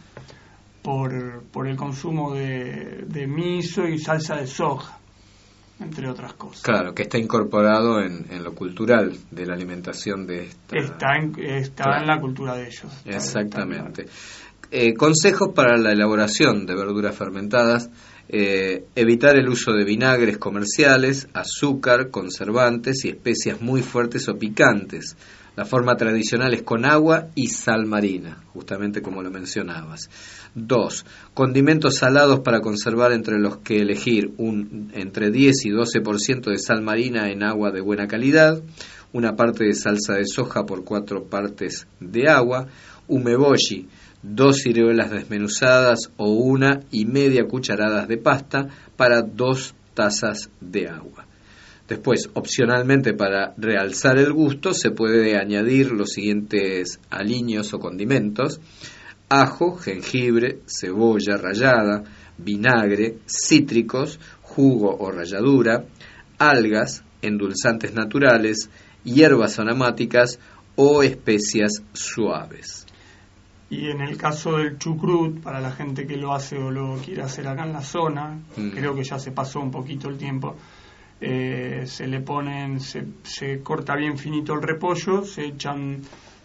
por, por el consumo de, de miso y salsa de soja, entre otras cosas. Claro, que está incorporado en, en lo cultural de la alimentación de esta... Está en, está claro. en la cultura de ellos. Está, Exactamente. Está Eh, consejos para la elaboración de verduras fermentadas: eh, evitar el uso de vinagres comerciales, azúcar, conservantes y especias muy fuertes o picantes. La forma tradicional es con agua y sal marina, justamente como lo mencionabas. Dos, condimentos salados para conservar, entre los que elegir un entre diez y doce por ciento de sal marina en agua de buena calidad, una parte de salsa de soja por cuatro partes de agua, umeboshi, dos ciruelas desmenuzadas o una y media cucharadas de pasta para dos tazas de agua. Después, opcionalmente, para realzar el gusto, se puede añadir los siguientes aliños o condimentos: ajo, jengibre, cebolla rallada, vinagre, cítricos, jugo o ralladura, algas, endulzantes naturales, hierbas aromáticas o especias suaves. Y en el caso del chucrut, para la gente que lo hace o lo quiere hacer acá en la zona, mm. creo que ya se pasó un poquito el tiempo, eh, se le ponen, se, se corta bien finito el repollo, se echan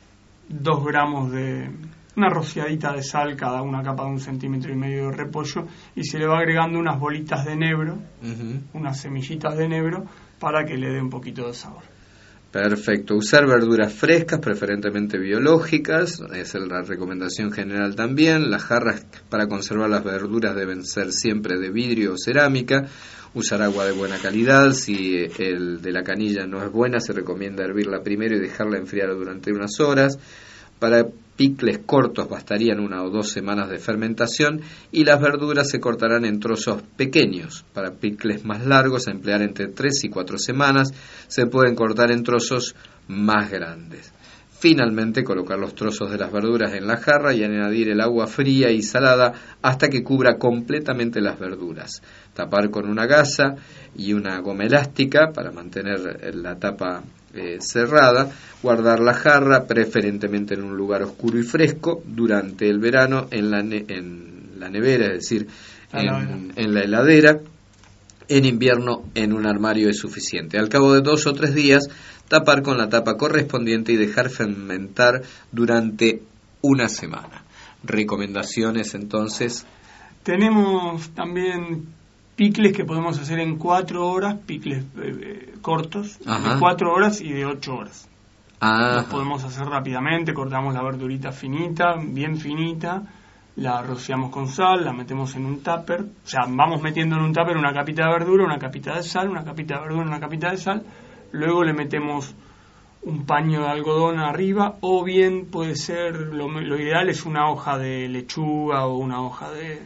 dos gramos de, una rociadita de sal, cada una capa de un centímetro y medio de repollo, y se le va agregando unas bolitas de enebro, uh-huh. unas semillitas de enebro, para que le dé un poquito de sabor. Perfecto. Usar verduras frescas, preferentemente biológicas, es la recomendación general también. Las jarras para conservar las verduras deben ser siempre de vidrio o cerámica. Usar agua de buena calidad. Si el de la canilla no es buena, se recomienda hervirla primero y dejarla enfriar durante unas horas. Para picles cortos bastarían una o dos semanas de fermentación y las verduras se cortarán en trozos pequeños. Para picles más largos, a emplear entre tres y cuatro semanas, se pueden cortar en trozos más grandes. Finalmente, colocar los trozos de las verduras en la jarra y añadir el agua fría y salada hasta que cubra completamente las verduras. Tapar con una gasa y una goma elástica para mantener la tapa eh, cerrada. Guardar la jarra, preferentemente en un lugar oscuro y fresco, durante el verano en la, ne- en la nevera, es decir, en, en la heladera. En invierno en un armario es suficiente. Al cabo de dos o tres días, tapar con la tapa correspondiente y dejar fermentar durante una semana. Recomendaciones, entonces. Tenemos también picles que podemos hacer en cuatro horas, picles eh, cortos, Ajá. de cuatro horas y de ocho horas. Ajá. Los podemos hacer rápidamente, cortamos la verdurita finita, bien finita, la rociamos con sal, la metemos en un tupper, o sea, vamos metiendo en un tupper una capita de verdura, una capita de sal, una capita de verdura, una capita de sal, luego le metemos un paño de algodón arriba, o bien puede ser, lo, lo ideal es una hoja de lechuga o una hoja de,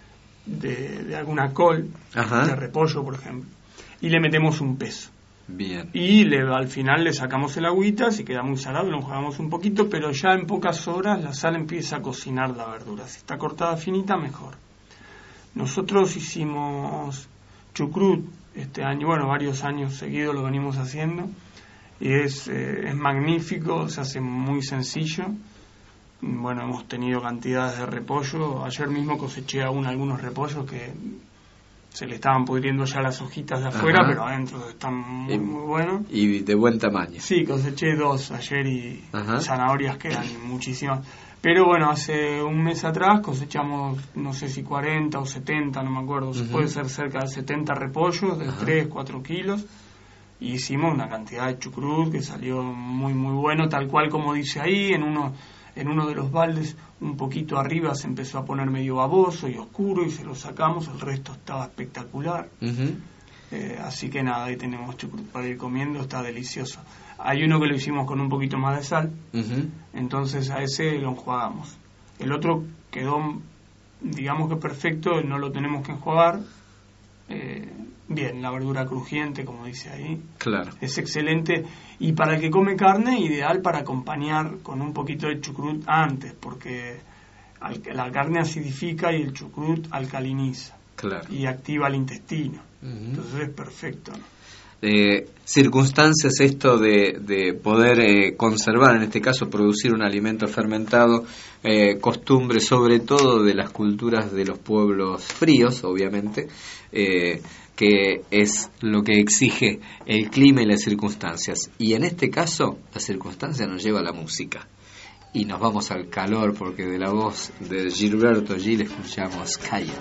de, de alguna col, Ajá. de repollo, por ejemplo, y le metemos un peso. Bien. Y le, al final le sacamos el agüita, si queda muy salado lo enjuagamos un poquito, pero ya en pocas horas la sal empieza a cocinar la verdura. Si está cortada finita, mejor. Nosotros hicimos chucrut este año, bueno, varios años seguidos lo venimos haciendo, y es, eh, es magnífico, se hace muy sencillo. Bueno, hemos tenido cantidades de repollo. Ayer mismo coseché aún algunos repollos que se le estaban pudriendo ya las hojitas de afuera, Ajá. pero adentro están muy, y, muy buenos. Y de buen tamaño. Sí, coseché dos ayer y Ajá. zanahorias quedan muchísimas. Pero bueno, hace un mes atrás cosechamos, no sé si cuarenta o setenta, no me acuerdo, uh-huh. puede ser cerca de setenta repollos de Ajá. tres, cuatro kilos. Y hicimos una cantidad de chucrut que salió muy, muy bueno, tal cual como dice ahí, en unos... en uno de los baldes, un poquito arriba, se empezó a poner medio baboso y oscuro y se lo sacamos, el resto estaba espectacular. Uh-huh. Eh, así que nada, ahí tenemos chucrut para ir comiendo, está delicioso. Hay uno que lo hicimos con un poquito más de sal, uh-huh. entonces a ese lo enjuagamos. El otro quedó, digamos que perfecto, no lo tenemos que enjuagar. Eh, bien, la verdura crujiente, como dice ahí, claro, es excelente. Y para el que come carne, ideal para acompañar con un poquito de chucrut antes, porque al, la carne acidifica y el chucrut alcaliniza, claro, y activa el intestino. Uh-huh. Entonces es perfecto, ¿no? Eh, circunstancias esto de, de poder eh, conservar, en este caso producir un alimento fermentado, eh, costumbre sobre todo de las culturas de los pueblos fríos, obviamente, eh, que es lo que exige el clima y las circunstancias, y en este caso la circunstancia nos lleva a la música y nos vamos al calor, porque de la voz de Gilberto Gil escuchamos Calla.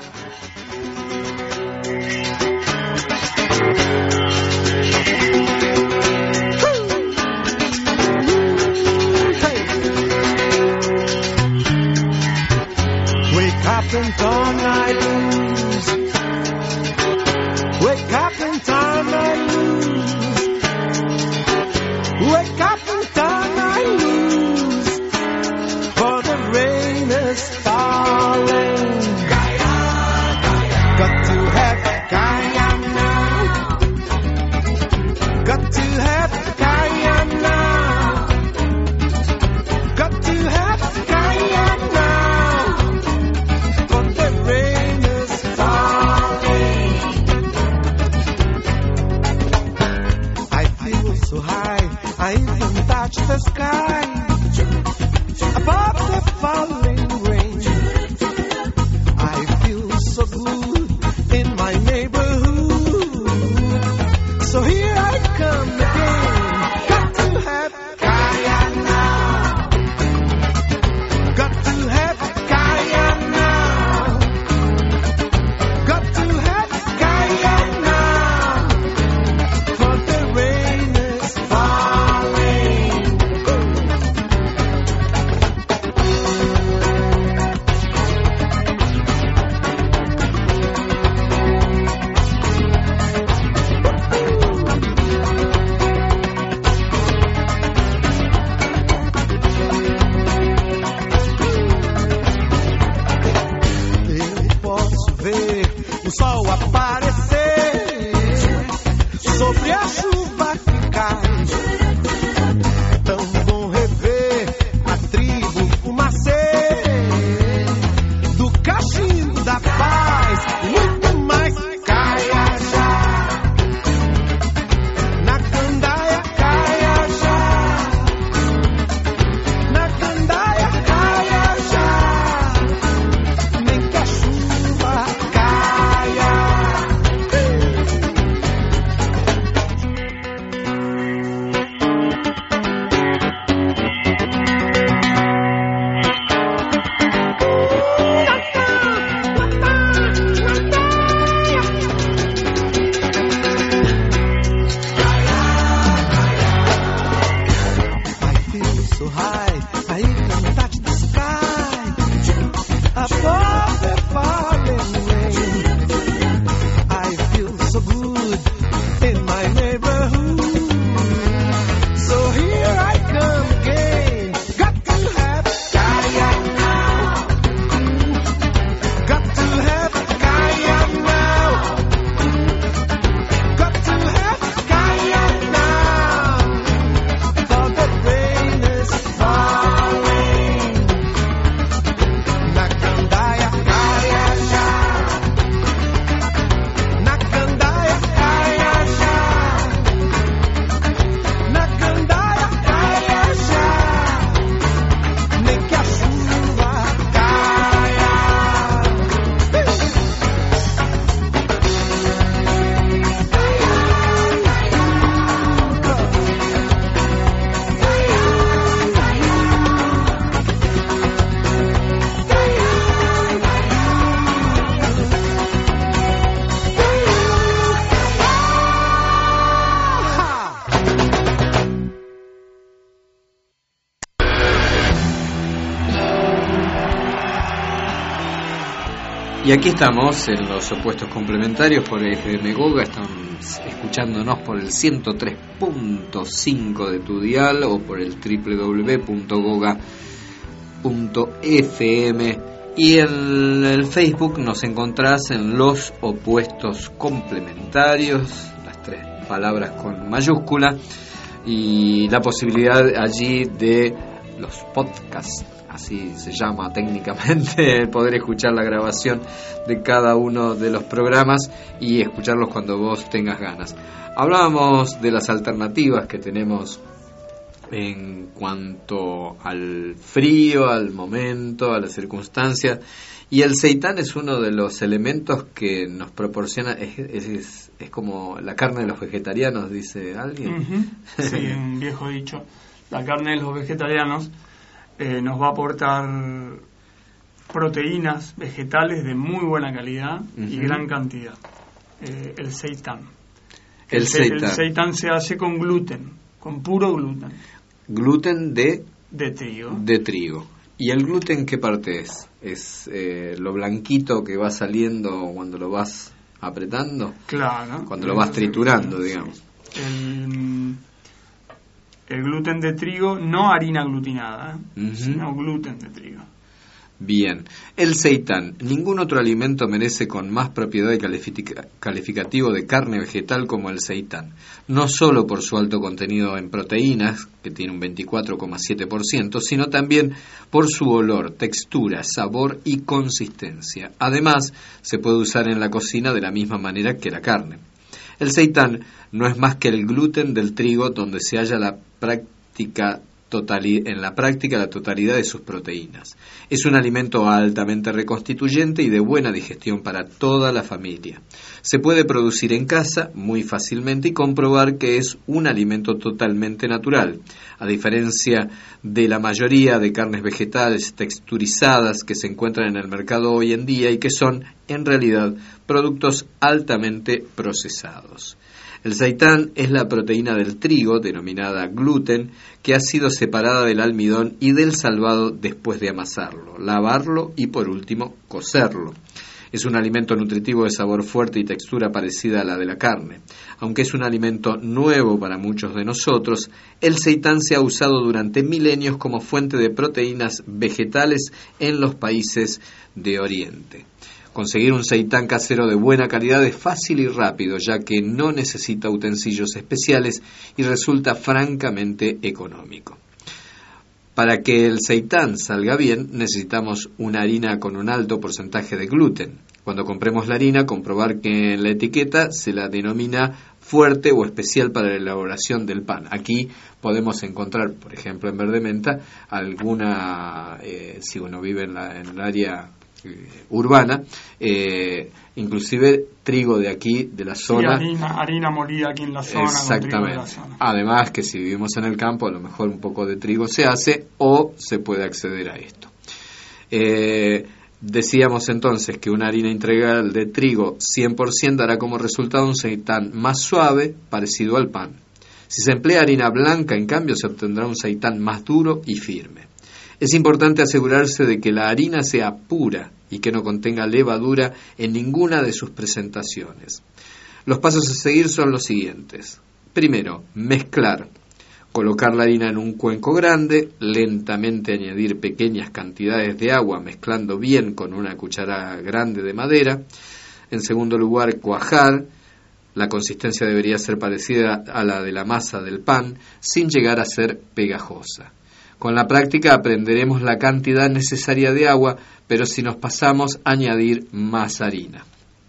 Wake up and turn my loose. Wake up and turn my loose. Wake up and turn my loose. For the rain is falling. Kaya, kaya. Got to have kaya now. Got to have kaya now. Got to have kaya now. So high, I even touch the sky above the falling rain. I feel so good in my neighborhood. So here I come again. Got to have kaya now. Got to have kaya now. Got to have kaya now. For the rain is o sol aparecer sobre a chuva que cai. É tão bom rever a tribo fumacê do cachimbo da paz, muito mais Caiajá. Na candaia Caiajá, na candaia Caiajá, nem que a chuva caia. Y aquí estamos en los opuestos complementarios por F M Goga. Están escuchándonos por el ciento tres punto cinco de tu dial o por el doble u doble u doble u punto goga punto f m. Y en el Facebook nos encontrás en los opuestos complementarios, las tres palabras con mayúscula, y la posibilidad allí de los podcasts. Así se llama técnicamente, el poder escuchar la grabación de cada uno de los programas y escucharlos cuando vos tengas ganas. Hablábamos de las alternativas que tenemos en cuanto al frío, al momento, a las circunstancias, y el seitán es uno de los elementos que nos proporciona, es, es, es como la carne de los vegetarianos, dice alguien. Uh-huh. Sí, un viejo dicho, la carne de los vegetarianos Eh, nos va a aportar proteínas vegetales de muy buena calidad uh-huh. y gran cantidad. Eh, el seitán. El, el seitán. El seitán se hace con gluten, con puro gluten. Gluten de de trigo. De trigo. ¿Y el gluten qué parte es? ¿Es eh, lo blanquito que va saliendo cuando lo vas apretando? Claro. Cuando lo vas triturando, digamos. El El gluten de trigo, no harina aglutinada, ¿eh? uh-huh. sino gluten de trigo. Bien. El seitán. Ningún otro alimento merece con más propiedad y califica- calificativo de carne vegetal como el seitán. No solo por su alto contenido en proteínas, que tiene un veinticuatro coma siete por ciento, sino también por su olor, textura, sabor y consistencia. Además, se puede usar en la cocina de la misma manera que la carne. El seitán no es más que el gluten del trigo donde se halla la práctica totali- en la práctica la totalidad de sus proteínas. Es un alimento altamente reconstituyente y de buena digestión para toda la familia. Se puede producir en casa muy fácilmente y comprobar que es un alimento totalmente natural, a diferencia de la mayoría de carnes vegetales texturizadas que se encuentran en el mercado hoy en día y que son, en realidad, productos altamente procesados. El seitán es la proteína del trigo, denominada gluten, que ha sido separada del almidón y del salvado después de amasarlo, lavarlo y, por último, cocerlo. Es un alimento nutritivo de sabor fuerte y textura parecida a la de la carne. Aunque es un alimento nuevo para muchos de nosotros, el seitán se ha usado durante milenios como fuente de proteínas vegetales en los países de Oriente. Conseguir un seitán casero de buena calidad es fácil y rápido, ya que no necesita utensilios especiales y resulta francamente económico. Para que el seitán salga bien, necesitamos una harina con un alto porcentaje de gluten. Cuando compremos la harina, comprobar que en la etiqueta se la denomina fuerte o especial para la elaboración del pan. Aquí podemos encontrar, por ejemplo, en Verde Menta, alguna, eh, si uno vive en, la, en el área eh, urbana, eh, inclusive trigo de aquí, de la zona. Sí, harina, harina molida aquí en la zona. Exactamente. Con trigo de la zona. Además que si vivimos en el campo, a lo mejor un poco de trigo se hace o se puede acceder a esto. Eh, decíamos entonces que una harina integral de trigo cien por ciento dará como resultado un seitán más suave, parecido al pan. Si se emplea harina blanca, en cambio, se obtendrá un seitán más duro y firme. Es importante asegurarse de que la harina sea pura y que no contenga levadura en ninguna de sus presentaciones. Los pasos a seguir son los siguientes. Primero, mezclar. Colocar la harina en un cuenco grande, lentamente añadir pequeñas cantidades de agua mezclando bien con una cuchara grande de madera. En segundo lugar, cuajar. La consistencia debería ser parecida a la de la masa del pan, sin llegar a ser pegajosa. Con la práctica aprenderemos la cantidad necesaria de agua, pero si nos pasamos, añadir más harina.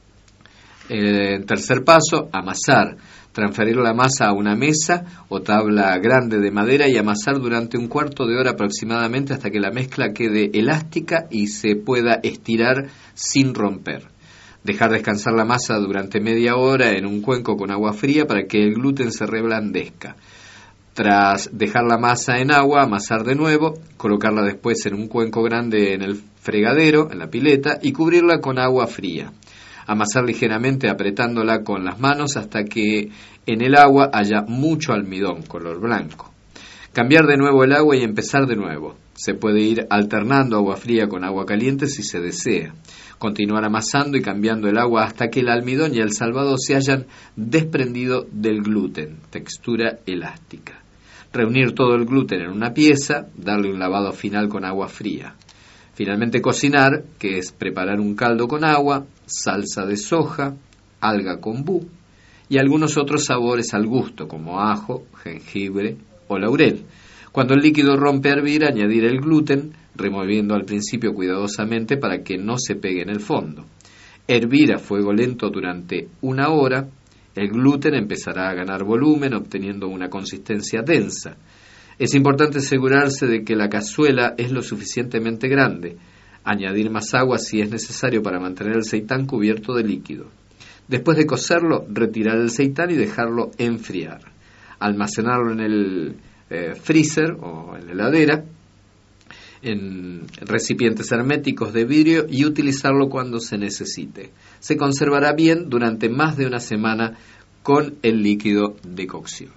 El tercer paso, amasar. Transferir la masa a una mesa o tabla grande de madera y amasar durante un cuarto de hora aproximadamente hasta que la mezcla quede elástica y se pueda estirar sin romper. Dejar descansar la masa durante media hora en un cuenco con agua fría para que el gluten se reblandezca. Tras dejar la masa en agua, amasar de nuevo, colocarla después en un cuenco grande en el fregadero, en la pileta, y cubrirla con agua fría. Amasar ligeramente apretándola con las manos hasta que en el agua haya mucho almidón color blanco. Cambiar de nuevo el agua y empezar de nuevo. Se puede ir alternando agua fría con agua caliente si se desea. Continuar amasando y cambiando el agua hasta que el almidón y el salvado se hayan desprendido del gluten, textura elástica. Reunir todo el gluten en una pieza, darle un lavado final con agua fría. Finalmente cocinar, que es preparar un caldo con agua, salsa de soja, alga kombu y algunos otros sabores al gusto como ajo, jengibre o laurel. Cuando el líquido rompe a hervir, añadir el gluten, removiendo al principio cuidadosamente para que no se pegue en el fondo. Hervir a fuego lento durante una hora, el gluten empezará a ganar volumen, obteniendo una consistencia densa. Es importante asegurarse de que la cazuela es lo suficientemente grande. Añadir más agua si es necesario para mantener el seitán cubierto de líquido. Después de cocerlo, retirar el seitán y dejarlo enfriar. Almacenarlo en el eh, freezer o en la heladera, en recipientes herméticos de vidrio y utilizarlo cuando se necesite. Se conservará bien durante más de una semana con el líquido de cocción.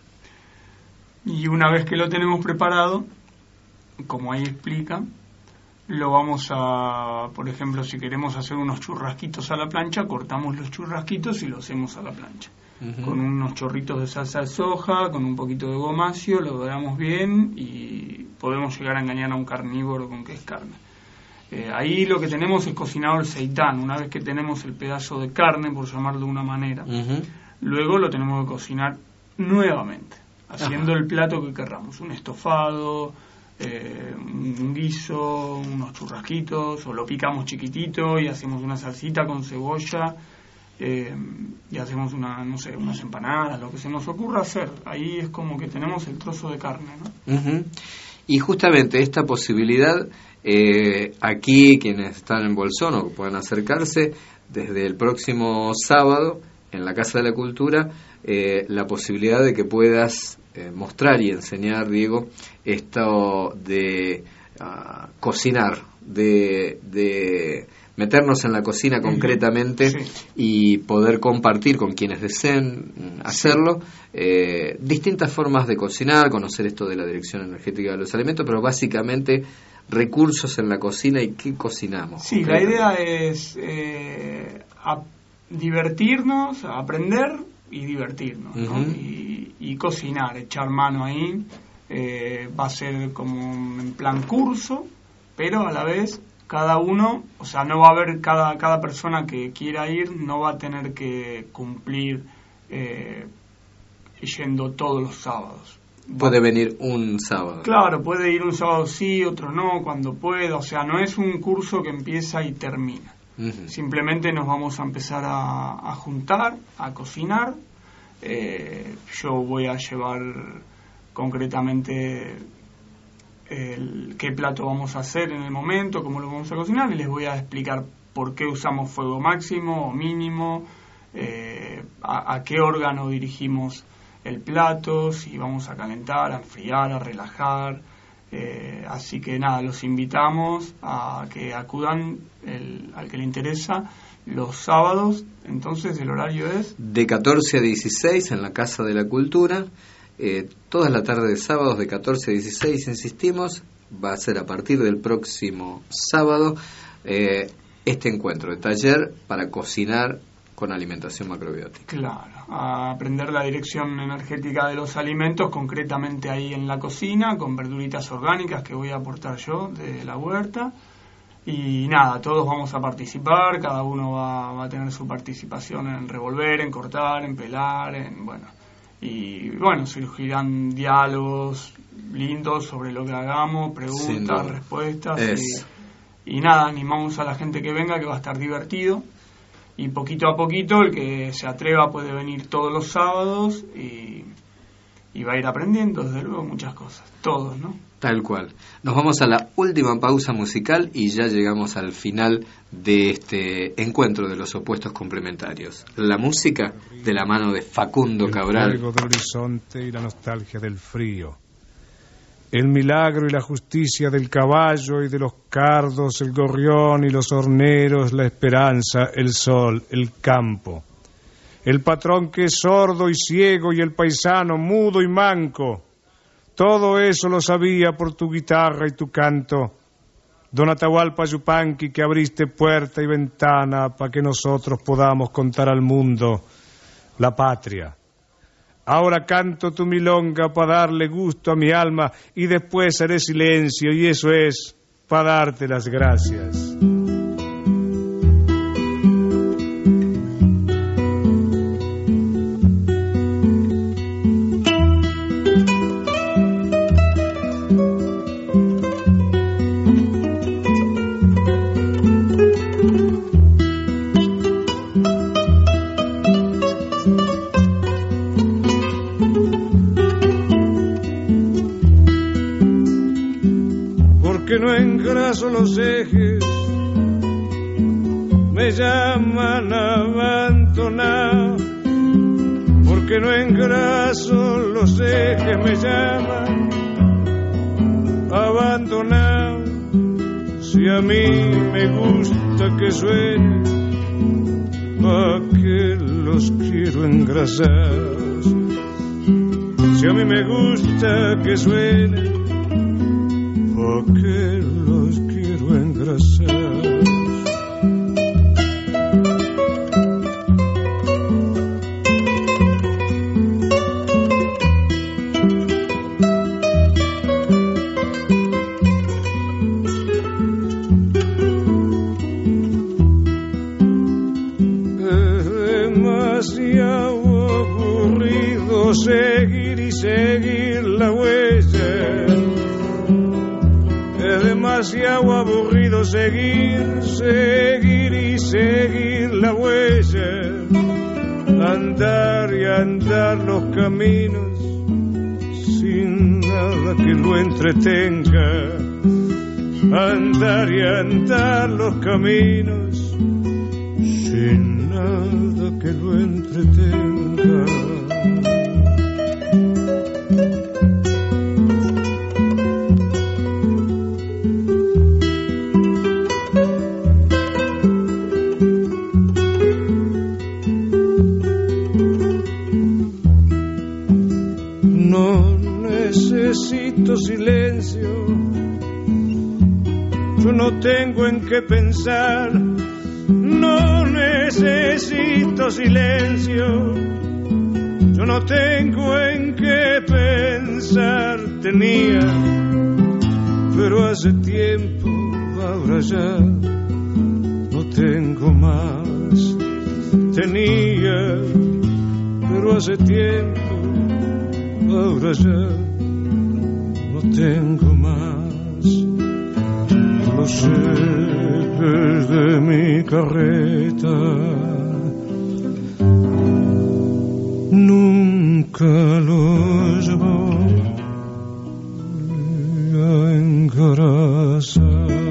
Y una vez que lo tenemos preparado, como ahí explica, lo vamos a, por ejemplo, si queremos hacer unos churrasquitos a la plancha, cortamos los churrasquitos y los hacemos a la plancha. Uh-huh. Con unos chorritos de salsa de soja, con un poquito de gomacio, lo doramos bien y podemos llegar a engañar a un carnívoro con que es carne. Eh, ahí lo que tenemos es cocinado el seitán. Una vez que tenemos el pedazo de carne, por llamarlo de una manera, uh-huh. luego lo tenemos que cocinar nuevamente, haciendo uh-huh. el plato que querramos, un estofado, eh, un guiso, unos churrasquitos, o lo picamos chiquitito y hacemos una salsita con cebolla. Eh, y hacemos una, no sé, unas empanadas, lo que se nos ocurra hacer. Ahí es como que tenemos el trozo de carne, ¿no? Uh-huh. Y justamente esta posibilidad, eh, aquí quienes están en Bolsón o puedan acercarse, desde el próximo sábado en la Casa de la Cultura, eh, la posibilidad de que puedas eh, mostrar y enseñar, Diego, esto de uh, cocinar, de... de meternos en la cocina concretamente sí. y poder compartir con quienes deseen hacerlo eh, distintas formas de cocinar, conocer esto de la dirección energética de los alimentos, pero básicamente recursos en la cocina y qué cocinamos. Sí, la idea es eh, a divertirnos, a aprender y divertirnos, uh-huh. ¿no? y, y cocinar, echar mano ahí, eh, va a ser como en plan curso, pero a la vez cada uno, o sea, no va a haber, cada, cada persona que quiera ir no va a tener que cumplir eh, yendo todos los sábados. Puede venir un sábado. Claro, puede ir un sábado sí, otro no, cuando pueda. O sea, no es un curso que empieza y termina. Uh-huh. Simplemente nos vamos a empezar a, a juntar, a cocinar. Eh, yo voy a llevar concretamente el, qué plato vamos a hacer en el momento, cómo lo vamos a cocinar, y les voy a explicar por qué usamos fuego máximo o mínimo, eh, a, a qué órgano dirigimos el plato, si vamos a calentar, a enfriar, a relajar. Eh, así que nada, los invitamos a que acudan el, al que le interesa los sábados. Entonces el horario es de catorce a dieciséis en la Casa de la Cultura. Eh, toda la tarde de sábados de catorce a dieciséis, insistimos, va a ser a partir del próximo sábado eh, este encuentro de taller para cocinar con alimentación macrobiótica. Claro, a aprender la dirección energética de los alimentos, concretamente ahí en la cocina, con verduritas orgánicas que voy a aportar yo de la huerta. Y nada, todos vamos a participar, cada uno va, va a tener su participación en revolver, en cortar, en pelar, en bueno. Y bueno, surgirán diálogos lindos sobre lo que hagamos, preguntas, respuestas. Y, y nada, animamos a la gente que venga, que va a estar divertido. Y poquito a poquito, el que se atreva puede venir todos los sábados y, y va a ir aprendiendo, desde luego, muchas cosas. Todos, ¿no? Tal cual. Nos vamos a la última pausa musical y ya llegamos al final de este encuentro de los opuestos complementarios. La música de la mano de Facundo Cabral. El fuego del horizonte y la nostalgia del frío. El milagro y la justicia del caballo y de los cardos, el gorrión y los horneros, la esperanza, el sol, el campo. El patrón que es sordo y ciego y el paisano mudo y manco. Todo eso lo sabía por tu guitarra y tu canto, Don Atahualpa Yupanqui, que abriste puerta y ventana para que nosotros podamos contar al mundo la patria. Ahora canto tu milonga para darle gusto a mi alma y después haré silencio, y eso es para darte las gracias. Los ejes me llaman abandonado, porque no engraso los ejes, me llaman abandonado. Si a mí me gusta que suene, ¿pa' qué los quiero engrasar? Si a mí me gusta que suene, ¿pa' qué los quiero engrasar? Es demasiado aburrido seguir y seguir la huella. Es demasiado aburrido seguir, seguir y seguir la huella. Andar y andar los caminos sin nada que lo entretenga. Andar y andar los caminos sin nada que lo entretenga. Necesito silencio, yo no tengo en qué pensar. No necesito silencio, yo no tengo en qué pensar. Tenía, pero hace tiempo, ahora ya no tengo más. Tenía, pero hace tiempo, ahora ya no tengo más. Los ejes de mi carreta nunca los voy a engrasar.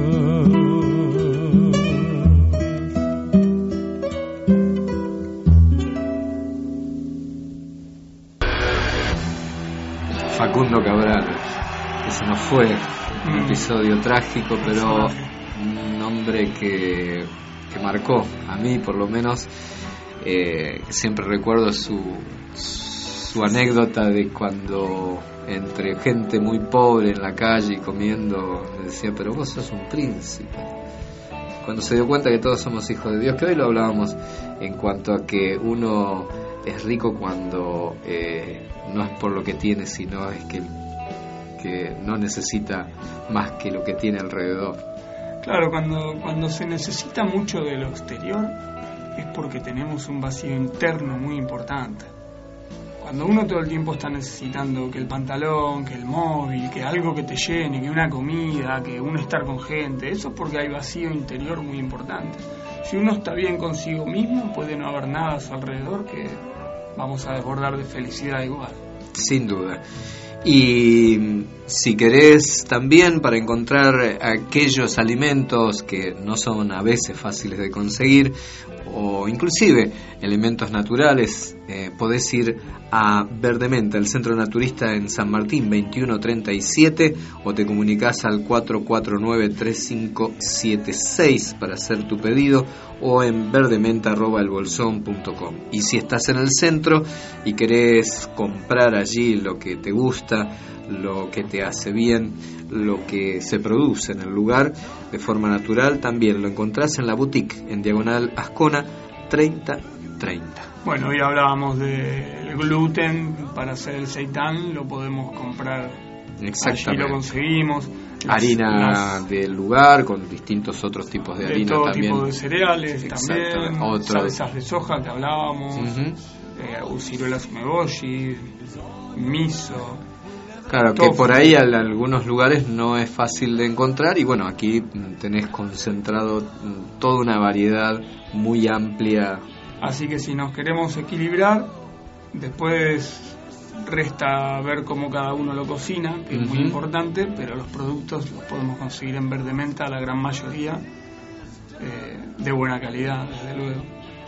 Facundo Cabral, que se nos fue, un episodio trágico, pero un hombre que, que marcó, a mí por lo menos, eh, siempre recuerdo su, su anécdota de cuando entre gente muy pobre en la calle comiendo, decía, pero vos sos un príncipe. Cuando se dio cuenta que todos somos hijos de Dios, que hoy lo hablábamos en cuanto a que uno es rico cuando eh, no es por lo que tiene, sino es que, que no necesita más que lo que tiene alrededor. Claro, cuando, cuando se necesita mucho de lo exterior es porque tenemos un vacío interno muy importante. Cuando uno todo el tiempo está necesitando que el pantalón, que el móvil, que algo que te llene, que una comida, que uno estar con gente, eso es porque hay vacío interior muy importante. Si uno está bien consigo mismo, puede no haber nada a su alrededor que vamos a desbordar de felicidad igual. Sin duda. Y si querés también, para encontrar aquellos alimentos que no son a veces fáciles de conseguir, o inclusive elementos naturales, eh, podés ir a Verdementa, el centro naturista en San Martín veintiuno treinta y siete, o te comunicás al cuatro cuatro nueve, tres cinco siete seis para hacer tu pedido, o en verdementa arroba el bolsón punto com. Y si estás en el centro y querés comprar allí lo que te gusta, lo que te hace bien, lo que se produce en el lugar de forma natural, también lo encontrás en la boutique en Diagonal Ascona treinta treinta. Bueno, hoy hablábamos del gluten para hacer el seitán, lo podemos comprar. Exactamente. Allí lo conseguimos. Las, harina las, del lugar con distintos otros tipos de, de harina todo también. Tipo de cereales también. Otro. Salsas de soja que hablábamos. Uh-huh. eh, ciruelas umeboshi, miso. Claro, que por ahí en algunos lugares no es fácil de encontrar, y bueno, aquí tenés concentrado toda una variedad muy amplia. Así que si nos queremos equilibrar, después resta ver cómo cada uno lo cocina, que uh-huh. es muy importante, pero los productos los podemos conseguir en Verdementa, la gran mayoría, eh, de buena calidad, desde luego.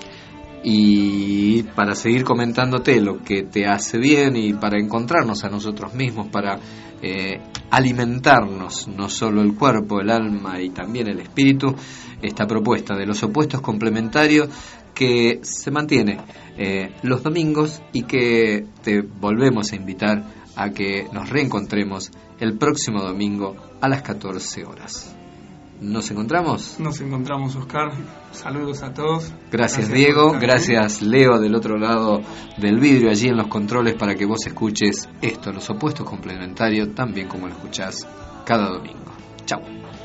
Y para seguir comentándote lo que te hace bien y para encontrarnos a nosotros mismos, para eh, alimentarnos no solo el cuerpo, el alma y también el espíritu, esta propuesta de los opuestos complementarios que se mantiene eh, los domingos y que te volvemos a invitar a que nos reencontremos el próximo domingo a las catorce horas. ¿Nos encontramos? Nos encontramos, Oscar. Saludos a todos. Gracias, gracias Diego. Gracias, Leo, del otro lado del vidrio, allí en los controles, para que vos escuches esto, los opuestos complementarios, tan bien como lo escuchás cada domingo. Chau.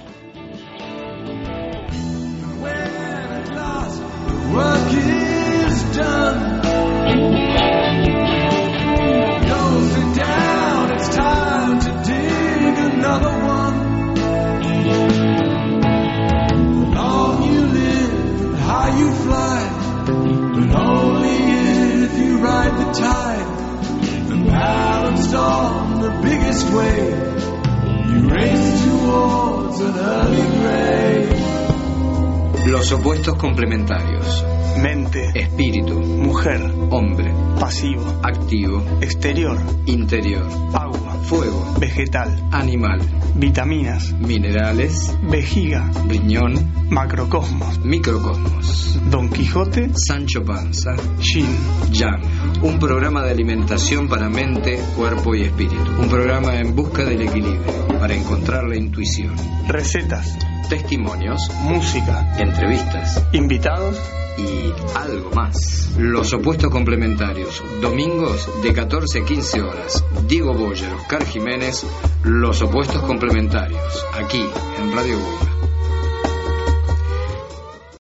How you fly, but only if you ride the tide, and balanced on the biggest wave, you race towards an early grave. Los opuestos complementarios: mente, espíritu, mujer, hombre, pasivo, activo, exterior, interior, agua, fuego, vegetal, animal, vitaminas, minerales, vejiga, riñón, macrocosmos, microcosmos, Don Quijote, Sancho Panza, Yin, Yang. Un programa de alimentación para mente, cuerpo y espíritu. Un programa en busca del equilibrio, para encontrar la intuición. Recetas, testimonios, música, entrevistas, invitados y algo más. Los opuestos complementarios, domingos de catorce a quince horas. Diego Boyer, Oscar Jiménez, Los opuestos complementarios, aquí en Radio Boga.